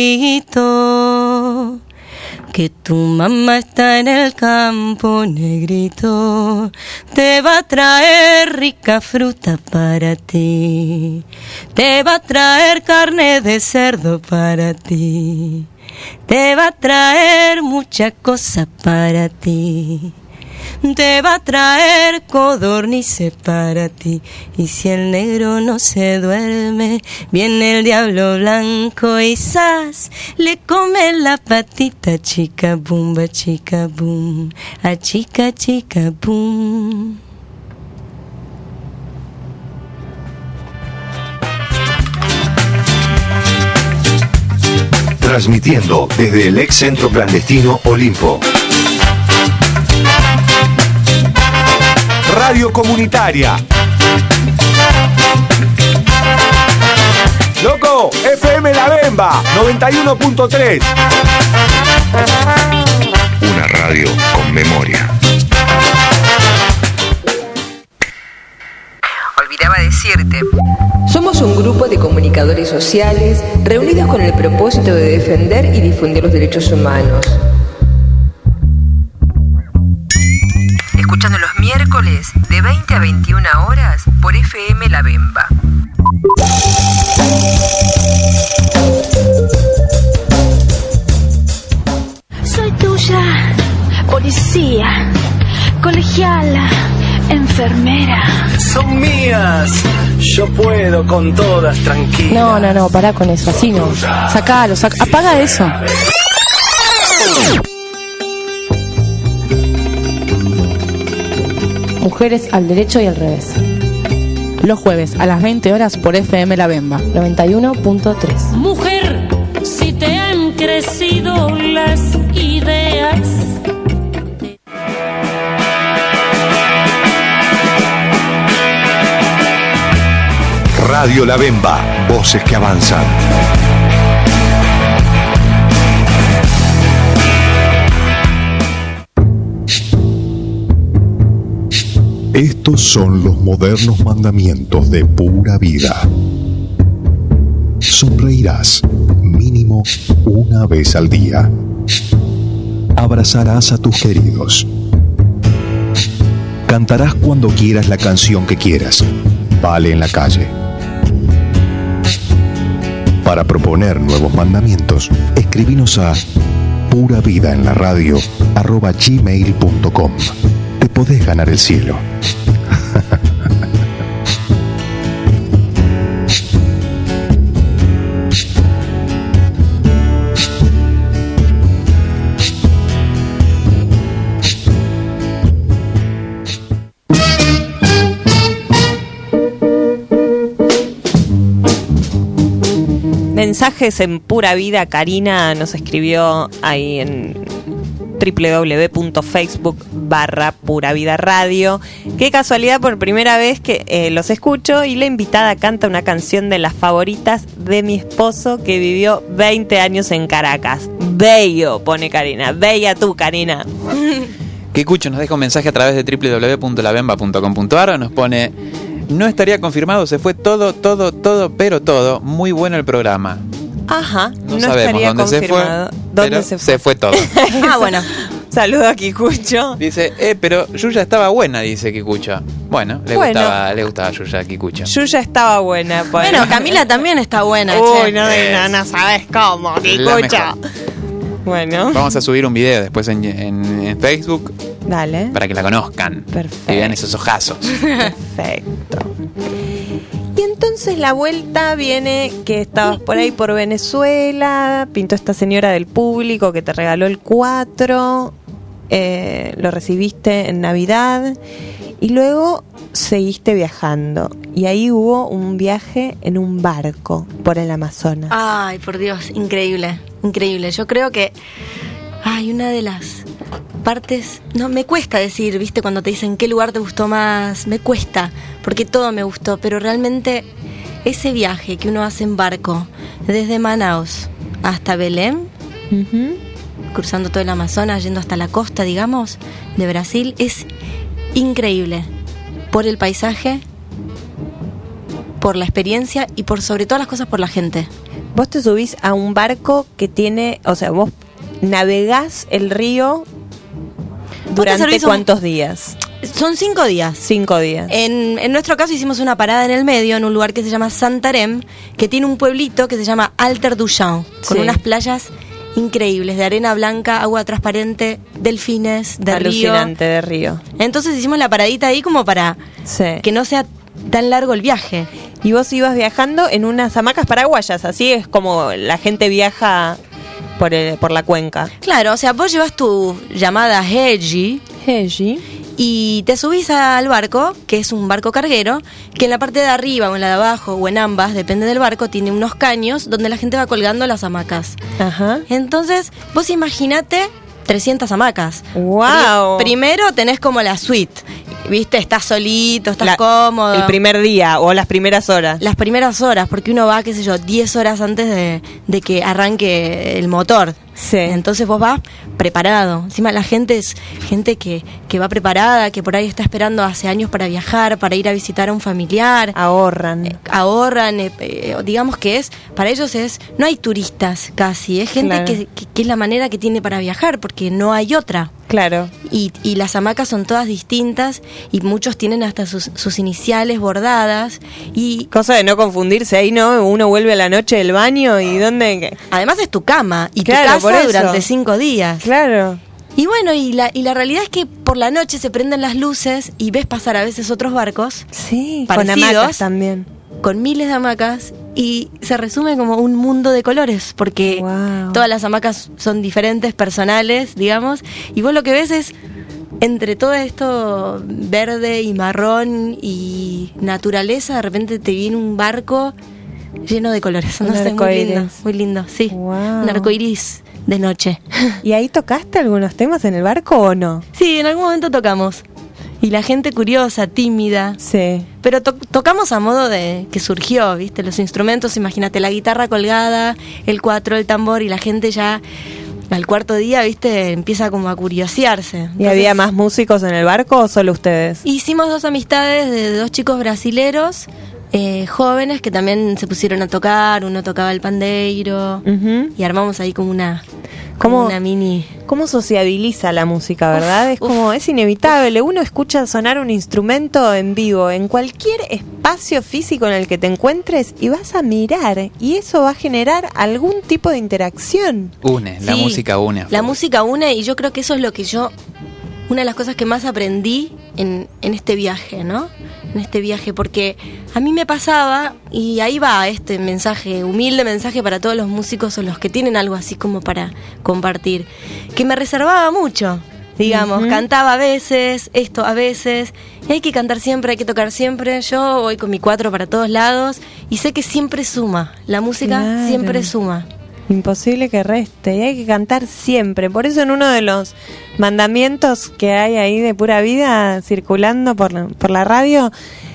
negrito, que tu mamá está en el campo, negrito. Te va a traer rica fruta para ti, te va a traer carne de cerdo para ti, te va a traer mucha cosa para ti, te va a traer codornices para ti. Y si el negro no se duerme, viene el diablo blanco y ¡zas! Le come la patita, chica bumba, chica bum, a chica, chica bum. Transmitiendo desde el ex centro clandestino Olimpo. Radio comunitaria. Loco, F M La Bemba, noventa y uno punto tres. Una radio con memoria. Olvidaba decirte. Somos un grupo de comunicadores sociales reunidos con el propósito de defender y difundir los derechos humanos. Escuchando los miércoles de veinte a veintiuna horas por F M La Bemba. Soy tuya, policía, colegiala, enfermera. Son mías, Yo puedo con todas, tranquila. No, no, no, pará con eso, así no. Sacalo, saca, apaga eso. Mujeres al derecho y al revés. Los jueves a las veinte horas por F M La Bemba. noventa y uno punto tres. Mujer, si te han crecido las ideas. Radio La Bemba, voces que avanzan. Estos son los modernos mandamientos de pura vida. Sonreirás mínimo una vez al día. Abrazarás a tus queridos. Cantarás cuando quieras la canción que quieras. Vale en la calle. Para proponer nuevos mandamientos, escribinos a puravidaenlaradio arroba gmail punto com. Te podés ganar el cielo. Mensajes en Pura Vida. Karina nos escribió ahí en doble u doble u doble u punto facebook barra Pura Vida Radio. Qué casualidad, por primera vez que eh, los escucho y la invitada canta una canción de las favoritas de mi esposo que vivió veinte años en Caracas. Bello, pone Karina. Bella tú, Karina. Kikucho nos deja un mensaje a través de doble u doble u doble u punto la bemba punto com punto a r. Nos pone: no estaría confirmado, se fue todo, todo, todo, pero todo. Muy bueno el programa. Ajá, no, no sabemos dónde se fue, ¿Dónde se fue? se fue todo. Ah, bueno. Saludo a Kikucho. Dice, eh, pero Yuya estaba buena, dice Kikucho. Bueno, le bueno. gustaba, le gustaba Yuya a Kikucho. Yuya estaba buena. Pues. Bueno, Camila también está buena. Uy, che. no, no, no sabes cómo, Kikucho. Bueno. Vamos a subir un video después en, en, en Facebook. Dale. Para que la conozcan. Perfecto. Y vean esos ojazos. Perfecto. Y entonces la vuelta viene que estabas por ahí por Venezuela, pintó esta señora del público que te regaló el cuatro, eh, lo recibiste en Navidad y luego seguiste viajando. Y ahí hubo un viaje en un barco por el Amazonas. Ay, por Dios, increíble, increíble. Yo creo que ay, una de las partes, no, me cuesta decir, viste, cuando te dicen qué lugar te gustó más, me cuesta, porque todo me gustó, pero realmente ese viaje que uno hace en barco, desde Manaus hasta Belém, uh-huh. cruzando todo el Amazonas, yendo hasta la costa, digamos, de Brasil, es increíble, por el paisaje, por la experiencia y por sobre todas las cosas por la gente. Vos te subís a un barco que tiene, o sea, vos navegás el río ¿durante cuántos días? Son cinco días. Cinco días. En, en nuestro caso hicimos una parada en el medio, en un lugar que se llama Santarém, que tiene un pueblito que se llama Alter du Chão, con sí. unas playas increíbles, de arena blanca, agua transparente, delfines, de alucinante, río. de río. Entonces hicimos la paradita ahí como para sí. que no sea tan largo el viaje. Y vos ibas viajando en unas hamacas paraguayas, así es como la gente viaja por, el, por la cuenca. Claro, o sea, vos llevas tu llamada Heji, Heji, y te subís al barco, que es un barco carguero, que en la parte de arriba o en la de abajo o en ambas, depende del barco, tiene unos caños donde la gente va colgando las hamacas. Ajá. Entonces, vos imaginate trescientas hamacas. ¡Wow! Primero tenés como la suite, ¿viste? Estás solito, estás la, cómodo. El primer día o las primeras horas. Las primeras horas, porque uno va, qué sé yo, diez horas antes de, de que arranque el motor. Sí. Entonces vos vas preparado. Encima la gente es gente que, que va preparada, que por ahí está esperando hace años para viajar, para ir a visitar a un familiar. Ahorran. Eh, ahorran, eh, eh, digamos que es, para ellos es, no hay turistas casi, es gente claro. que, que, que es la manera que tiene para viajar, porque no hay otra. Claro. Y, y las hamacas son todas distintas y muchos tienen hasta sus, sus iniciales bordadas. Y cosa de no confundirse, ahí no, uno vuelve a la noche del baño y dónde... Además es tu cama y claro, tu casa por eso. Durante cinco días. Claro. Y bueno, y la, y la realidad es que por la noche se prenden las luces y ves pasar a veces otros barcos. Sí, parecidos, con hamacas también. con miles de hamacas y se resume como un mundo de colores, porque wow. todas las hamacas son diferentes, personales, digamos, y vos lo que ves es, entre todo esto verde y marrón y naturaleza, de repente te viene un barco lleno de colores. No sé, muy lindo, muy lindo, sí. Wow. Un arcoiris de noche. ¿Y ahí tocaste algunos temas en el barco o no? Sí, en algún momento tocamos. Y la gente curiosa, tímida. Sí. Pero to- tocamos a modo de que surgió, ¿viste? Los instrumentos, imagínate, la guitarra colgada, el cuatro, el tambor, y la gente ya al cuarto día, ¿viste? Empieza como a curiosearse. Entonces, ¿y había más músicos en el barco o solo ustedes? Hicimos dos amistades de dos chicos brasileros, eh, jóvenes, que también se pusieron a tocar. Uno tocaba el pandeiro, uh-huh. y armamos ahí como una... Como una mini... ¿Cómo sociabiliza la música, verdad? Uf, es como, uf, es inevitable. Uno escucha sonar un instrumento en vivo en cualquier espacio físico en el que te encuentres y vas a mirar y eso va a generar algún tipo de interacción. Une, la sí, música une. La música une, y yo creo que eso es lo que yo... Una de las cosas que más aprendí en, en este viaje, ¿no? En este viaje, porque a mí me pasaba, y ahí va este mensaje, humilde mensaje para todos los músicos o los que tienen algo así como para compartir, que me reservaba mucho, digamos, uh-huh. cantaba a veces, esto a veces, y hay que cantar siempre, hay que tocar siempre. Yo voy con mi cuatro para todos lados y sé que siempre suma, la música claro. siempre suma. Imposible que reste, y hay que cantar siempre. Por eso en uno de los mandamientos que hay ahí de Pura Vida circulando por, por la radio,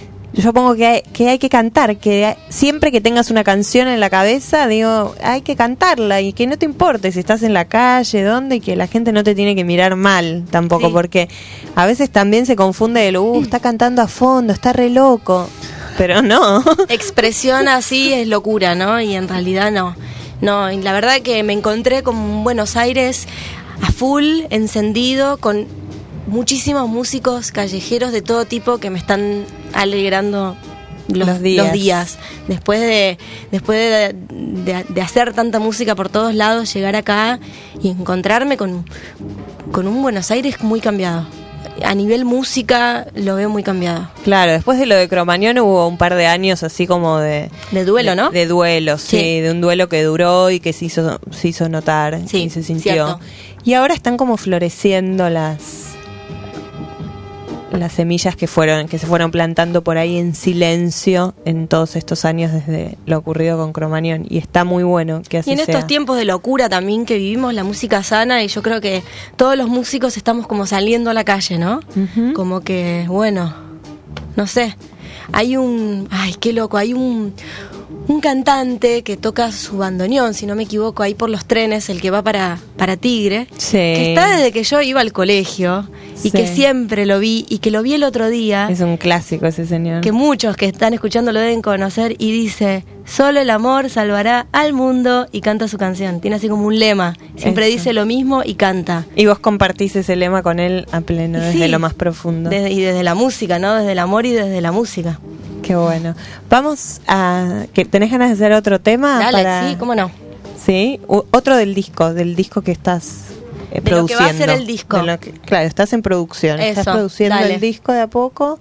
yo pongo que hay, que hay que cantar, que hay, siempre que tengas una canción en la cabeza, digo, hay que cantarla, y que no te importe si estás en la calle, dónde, y que la gente no te tiene que mirar mal tampoco, sí. porque a veces también se confunde de lo, uh, está cantando a fondo, está re loco, pero no. Expresión así es locura, ¿no? Y en realidad no. No, y la verdad que me encontré con Buenos Aires a full, encendido, con muchísimos músicos callejeros de todo tipo que me están alegrando los, los, días. los días. Después de después de, de, de hacer tanta música por todos lados, llegar acá y encontrarme con, con un Buenos Aires muy cambiado. A nivel música lo veo muy cambiado. Claro, después de lo de Cromañón hubo un par de años así como de... De duelo, ¿no? De, de duelo, sí, sí, de un duelo que duró y que se hizo, se hizo notar, sí, y se sintió. Cierto. Y ahora están como floreciendo las las semillas que fueron que se fueron plantando por ahí en silencio en todos estos años desde lo ocurrido con Cromañón, y está muy bueno que así sea. Y en sea. Estos tiempos de locura también que vivimos, la música sana, y yo creo que todos los músicos estamos como saliendo a la calle, ¿no? Uh-huh. Como que, bueno, no sé, hay un, ay, qué loco, hay un un cantante que toca su bandoneón, si no me equivoco, ahí por los trenes, el que va para, para Tigre, sí. que está desde que yo iba al colegio, y sí. que siempre lo vi, y que lo vi el otro día. Es un clásico ese señor. Que muchos que están escuchando lo deben conocer, y dice, solo el amor salvará al mundo, y canta su canción. Tiene así como un lema, siempre Eso. dice lo mismo y canta. Y vos compartís ese lema con él a pleno, desde sí, lo más profundo. Desde, y desde la música, ¿no? Desde el amor y desde la música. Qué bueno. Vamos a... ¿que ¿Tenés ganas de hacer otro tema? Dale, para... sí, cómo no. Sí, U- otro del disco, del disco que estás eh, de produciendo. Lo que va a ser el disco. De lo que, claro, estás en producción. Eso, estás produciendo dale. el disco de a poco.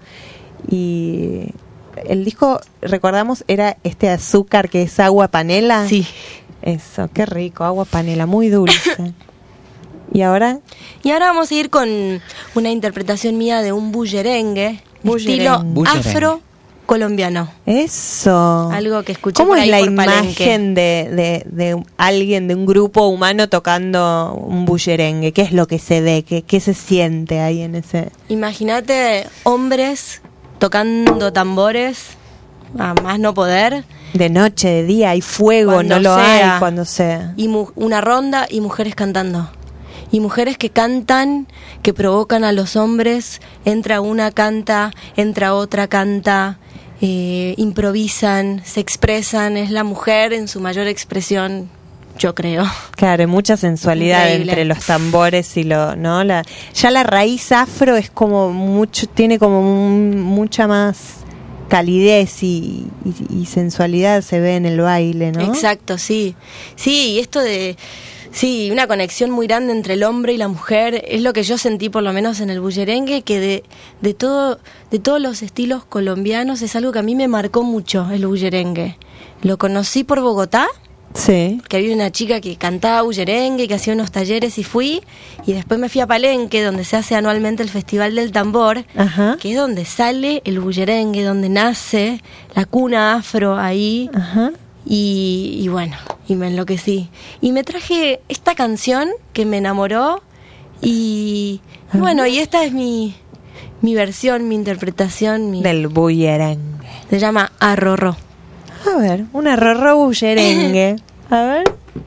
Y el disco, recordamos, era este azúcar que es agua panela. Sí. Eso, qué rico, agua panela, muy dulce. ¿Y ahora? Y ahora vamos a ir con una interpretación mía de un bullerengue, estilo afro colombiano. Eso. Algo que escuché ¿Cómo por ahí es la por imagen de, de, de alguien, de un grupo humano tocando un bullerengue? ¿Qué es lo que se ve? ¿Qué, qué se siente ahí en ese...? Imagínate hombres tocando tambores a más no poder. De noche, de día, hay fuego, cuando no lo sea, hay cuando sea. Y mu- una ronda y mujeres cantando. Y mujeres que cantan, que provocan a los hombres. Entra una, canta, entra otra, canta, eh, improvisan, se expresan. Es la mujer en su mayor expresión, yo creo. Claro, mucha sensualidad Increíble. Entre los tambores y lo, ¿no? La, ya la raíz afro es como mucho, tiene como un, mucha más calidez y, y, y sensualidad se ve en el baile, ¿no? Exacto, sí. Sí, y esto de... Sí, una conexión muy grande entre el hombre y la mujer. Es lo que yo sentí, por lo menos en el bullerengue, que de, de, todo, de todos los estilos colombianos es algo que a mí me marcó mucho, el bullerengue. Lo conocí por Bogotá. Sí. Que había una chica que cantaba bullerengue, que hacía unos talleres y fui. Y después me fui a Palenque, donde se hace anualmente el Festival del Tambor. Ajá. Que es donde sale el bullerengue, donde nace la cuna afro ahí. Ajá. Y, y bueno, y me enloquecí. Y me traje esta canción que me enamoró. Y, y bueno, y esta es mi, mi versión, mi interpretación. Mi, del bullerengue. Se llama Arrorró. A ver, un arrorró bullerengue. A ver.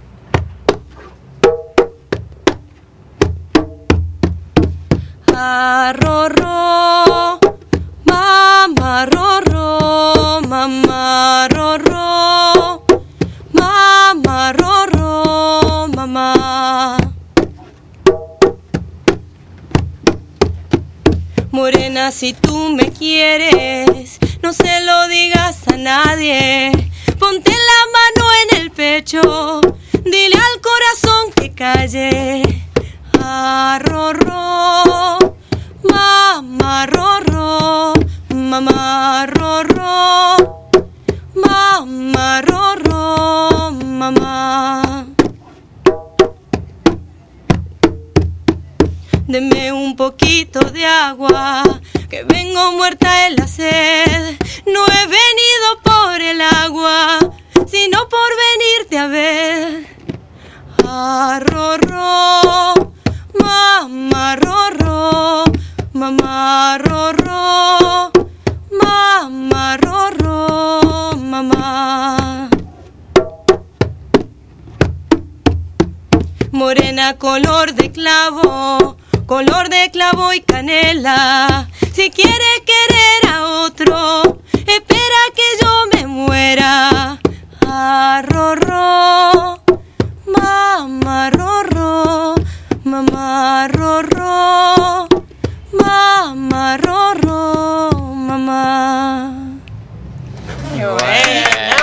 Arrorró, mamá rorró, mamá rorró, mamá rorró, mamá. Morena, si tú me quieres, no se lo digas a nadie. Ponte la mano en el pecho, dile al corazón que calle. Arrorró, mamá rorró, mamá rorró, mamá rorró, mamá. Deme un poquito de agua, que vengo muerta en la sed. No he venido por el agua, sino por venirte a ver. Arrorró, mamá rorró, mamá rorró, mamá rorró, mamá. Morena color de clavo, color de clavo y canela. Si quiere querer a otro, espera que yo me muera. Arrorró, mamá rorró, mamá rorró, mamá rorró, mamá. ¡Qué bueno!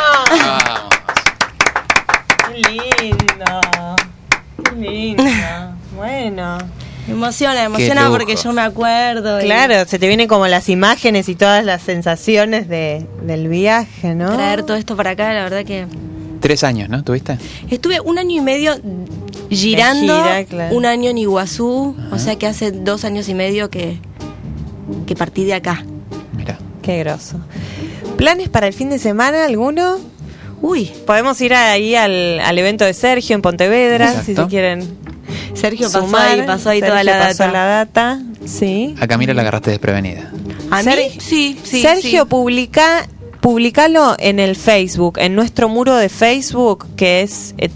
¡Qué lindo! ¡Qué lindo! Bueno. Me emociona, me emociona porque yo me acuerdo. Claro, y se te vienen como las imágenes y todas las sensaciones de, del viaje, ¿no? Traer todo esto para acá, la verdad que... Tres años, ¿no? ¿Tuviste? Estuve un año y medio girando, gira, claro. un año en Iguazú, ajá. O sea que hace dos años y medio que, que partí de acá. Mira. Qué groso. ¿Planes para el fin de semana alguno? Uy. Podemos ir ahí al, al evento de Sergio en Pontevedra, exacto. Si se quieren Sergio pasó sumar. ahí, pasó ahí Sergio toda la pasó data. la data, sí. A Camila la agarraste desprevenida. ¿A Ser- mí? Sí, sí. Sergio, sí. publica, publicalo en el Facebook, en nuestro muro de Facebook, que es eh,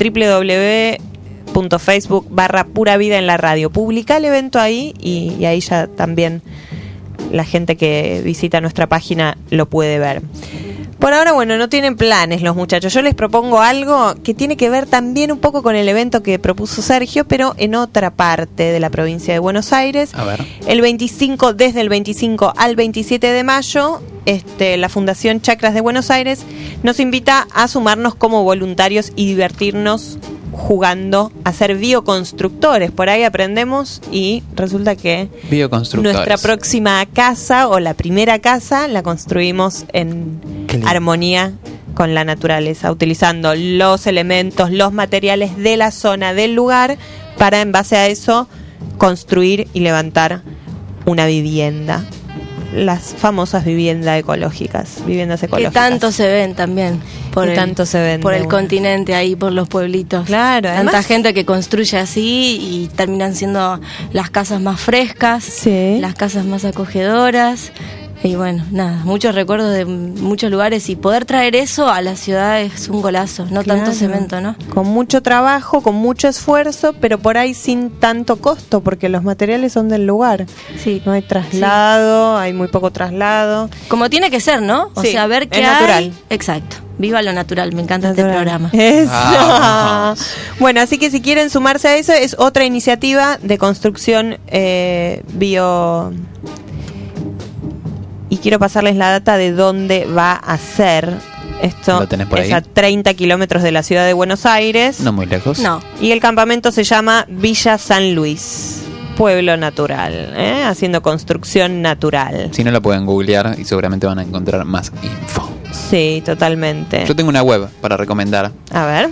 www.facebook barra pura vida en la radio. Publica el evento ahí y, y ahí ya también la gente que visita nuestra página lo puede ver. Por ahora, bueno, no tienen planes los muchachos. Yo les propongo algo que tiene que ver también un poco con el evento que propuso Sergio, pero en otra parte de la provincia de Buenos Aires. A ver. El veinticinco, desde el veinticinco al veintisiete de mayo, este, la Fundación Chakras de Buenos Aires nos invita a sumarnos como voluntarios y divertirnos jugando a ser bioconstructores. Por ahí aprendemos y resulta que Bioconstructores. nuestra próxima casa o la primera casa la construimos en armonía con la naturaleza, utilizando los elementos, los materiales de la zona, del lugar, para en base a eso construir y levantar una vivienda. Las famosas viviendas ecológicas, viviendas ecológicas. Que tanto se ven también. Por Que el, tanto se ven por de el una. continente ahí, por los pueblitos. Claro, Tanta además- gente que construye así y terminan siendo las casas más frescas, Sí. las casas más acogedoras. Y bueno, nada, muchos recuerdos de muchos lugares y poder traer eso a la ciudad es un golazo, no Claro. tanto cemento, ¿no? Con mucho trabajo, con mucho esfuerzo, pero por ahí sin tanto costo, porque los materiales son del lugar. Sí. No hay traslado, hay muy poco traslado. Como tiene que ser, ¿no? O Sí, sea, ver qué es hay. natural. Exacto. Viva lo natural, me encanta este programa. Eso. Vamos. Bueno, así que si quieren sumarse a eso, es otra iniciativa de construcción eh, bio. Y quiero pasarles la data de dónde va a ser. Esto ¿Lo tenés por es ahí? a treinta kilómetros de la ciudad de Buenos Aires. No muy lejos. No. Y el campamento se llama Villa San Luis, pueblo natural, ¿eh? Haciendo construcción natural. Si no, lo pueden googlear y seguramente van a encontrar más info. Sí, totalmente. Yo tengo una web para recomendar. A ver.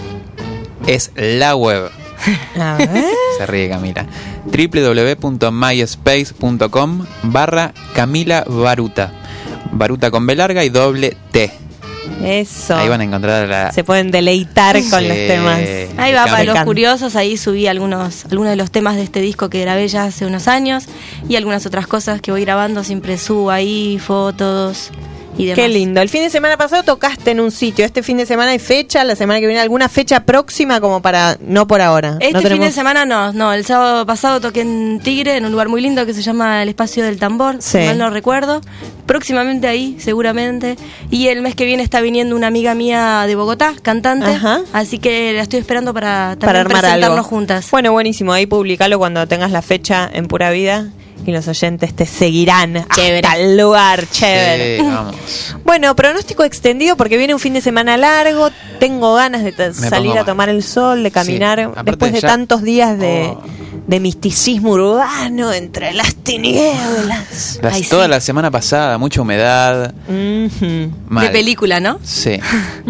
Es la web. A ver. Se ríe Camila. www.myspace.com barra Camila Baruta. Baruta con B larga y doble T. Eso. Ahí van a encontrar la... Se pueden deleitar con Sí. los temas. Ahí va, para los Camila. curiosos, ahí subí algunos, algunos de los temas de este disco que grabé ya hace unos años y algunas otras cosas que voy grabando, siempre subo ahí, fotos y demás. Qué lindo. El fin de semana pasado tocaste en un sitio. Este fin de semana hay fecha, la semana que viene alguna fecha próxima como para... No por ahora. Este no fin tenemos- de semana no, no, el sábado pasado toqué en Tigre, en un lugar muy lindo que se llama el Espacio del Tambor, Sí. si mal no recuerdo. Próximamente ahí, seguramente. Y el mes que viene está viniendo una amiga mía de Bogotá, cantante. Ajá. Así que la estoy esperando para también para armar presentarnos algo. juntas. Bueno, buenísimo. Ahí publicalo cuando tengas la fecha en Pura Vida y los oyentes te seguirán Chévere. hasta el lugar. Chévere. Sí, vamos. Bueno, pronóstico extendido porque viene un fin de semana largo. Tengo ganas de t- Me salir pongo a tomar el sol, de caminar. Sí, aparte Después de ya- tantos días de, Oh. de misticismo urbano entre las tinieblas. Las- Ay, toda sí. la semana pasada, mucha humedad. Ujú. Mal. De película, ¿no? Sí.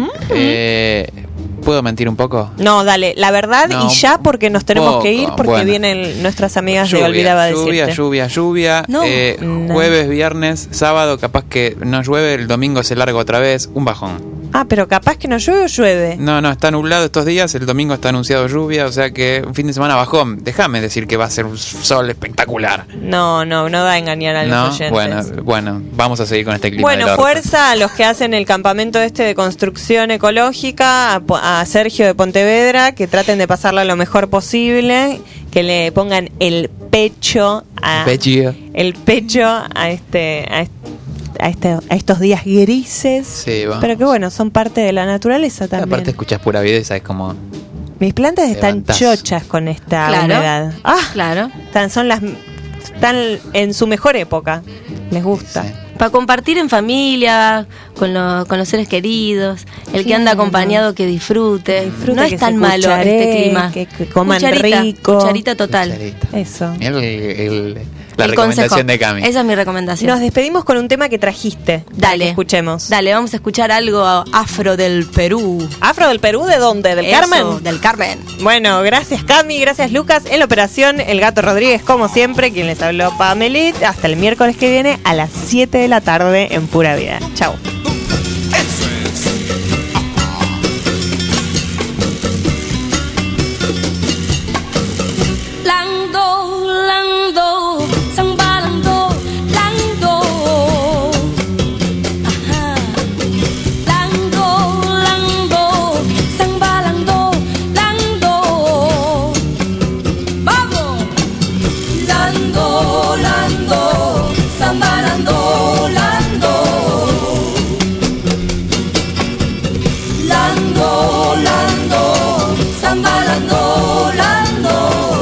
eh, ¿Puedo mentir un poco? No, dale, la verdad No, y ya porque nos tenemos poco, que ir porque bueno. vienen nuestras amigas Lluvia, de Olvidaba lluvia, decirte. lluvia, lluvia. No. Eh, No. Jueves, viernes, sábado, capaz que no llueve, el domingo se larga otra vez, un bajón. Ah, pero capaz que no llueve o llueve. No, no, está nublado estos días, el domingo está anunciado lluvia, o sea que un fin de semana bajón. Déjame decir que va a ser un sol espectacular. No, no, no da a engañar a los ¿No? oyentes. Bueno, bueno, vamos a seguir con este clima. Bueno, del orto. fuerza a los que hacen el campamento este de construcción ecológica, a, Po- a Sergio de Pontevedra, que traten de pasarla lo mejor posible, que le pongan el pecho a Pecho. el pecho a este a, est- a, este, a estos días grises, Sí, vamos. pero que bueno, son parte de la naturaleza también. Aparte escuchas Pura Vida y sabes cómo... Mis plantas están Levantás. chochas con esta Claro. humedad. Ah, Claro. están, son las están en su mejor época. Les gusta. Sí. Para compartir en familia, con, lo- con los seres queridos, el que anda Claro. acompañado que disfrute. Disfrute, no que es tan se malo cucharee, este clima. que- que coman Cucharita, rico. Cucharita total. Cucharita. Eso. Mirá el- el- la El recomendación consejo. de Cami. Esa es mi recomendación. Nos despedimos con un tema que trajiste. para Dale. que escuchemos. Dale, vamos a escuchar algo afro del Perú. ¿Afro del Perú? ¿De dónde? ¿del Eso, Carmen? Del Carmen. Bueno, gracias Cami, gracias Lucas. En la operación, el Gato Rodríguez, como siempre, quien les habló, Pamelit. Hasta el miércoles que viene a las siete de la tarde en Pura Vida. Chau. Lando, lando, samba lando, lando. Ajá. Lando, lando, samba lando, lando. Vamos. Lando, lando, samba lando, lando. Lando, lando, samba lando, lando.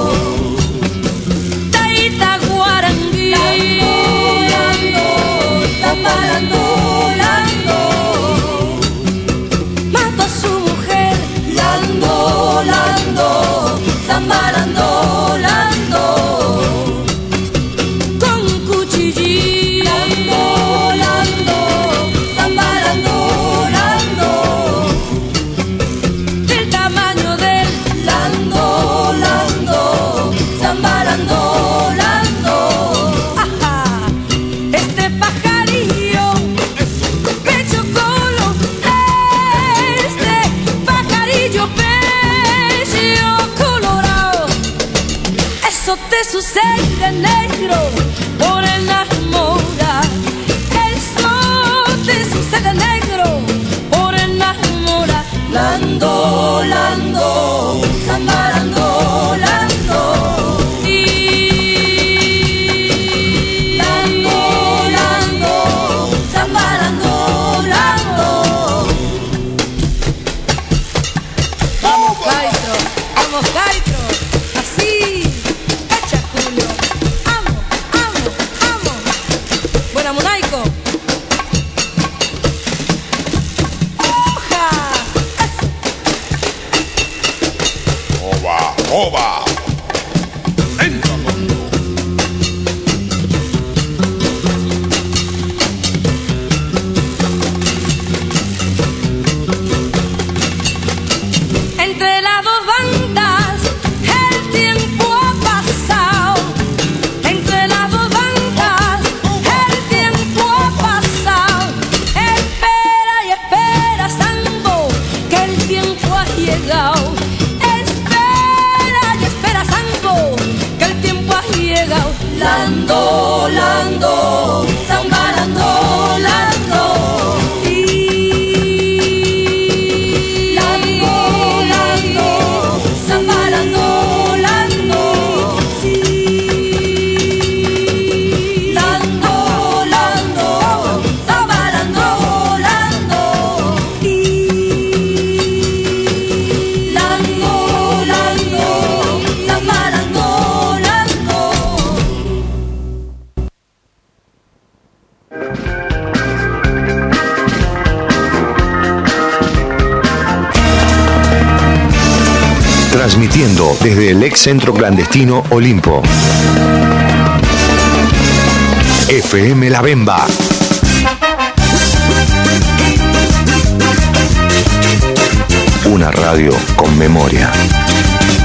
Taita guarangui. Lando, samba lando, lando. Mató a su mujer. Lando, lando, samba lando, lando. Con un cuchillín. Lando, lando, samba lando, lando. Del tamaño del lando, lando, samba lando, lando. Ajá, este pajarillo me chocó lo este pajarillo pecho colorado. Eso te sucede, negro, por enamorar. Eso te sucede, negro, por enamorar. Lando, lando, samba lando, lando. Y lando, lando, samba lando, lando. Vamos, Caitro, vamos, Caitro. Así, echa Julio. Amo, amo, amo. Buena, Monaico. ¡Oba! Entre las dos bandas el tiempo ha pasado. Entre las dos bandas el tiempo ha pasado. Espera y espera, Sambo, que el tiempo ha llegado. Espera y espera, Sambo, que el tiempo ha llegado. Lando, lando, samba, lando, lando. Transmitiendo desde el ex centro clandestino Olimpo. F M La Bemba. Una radio con memoria.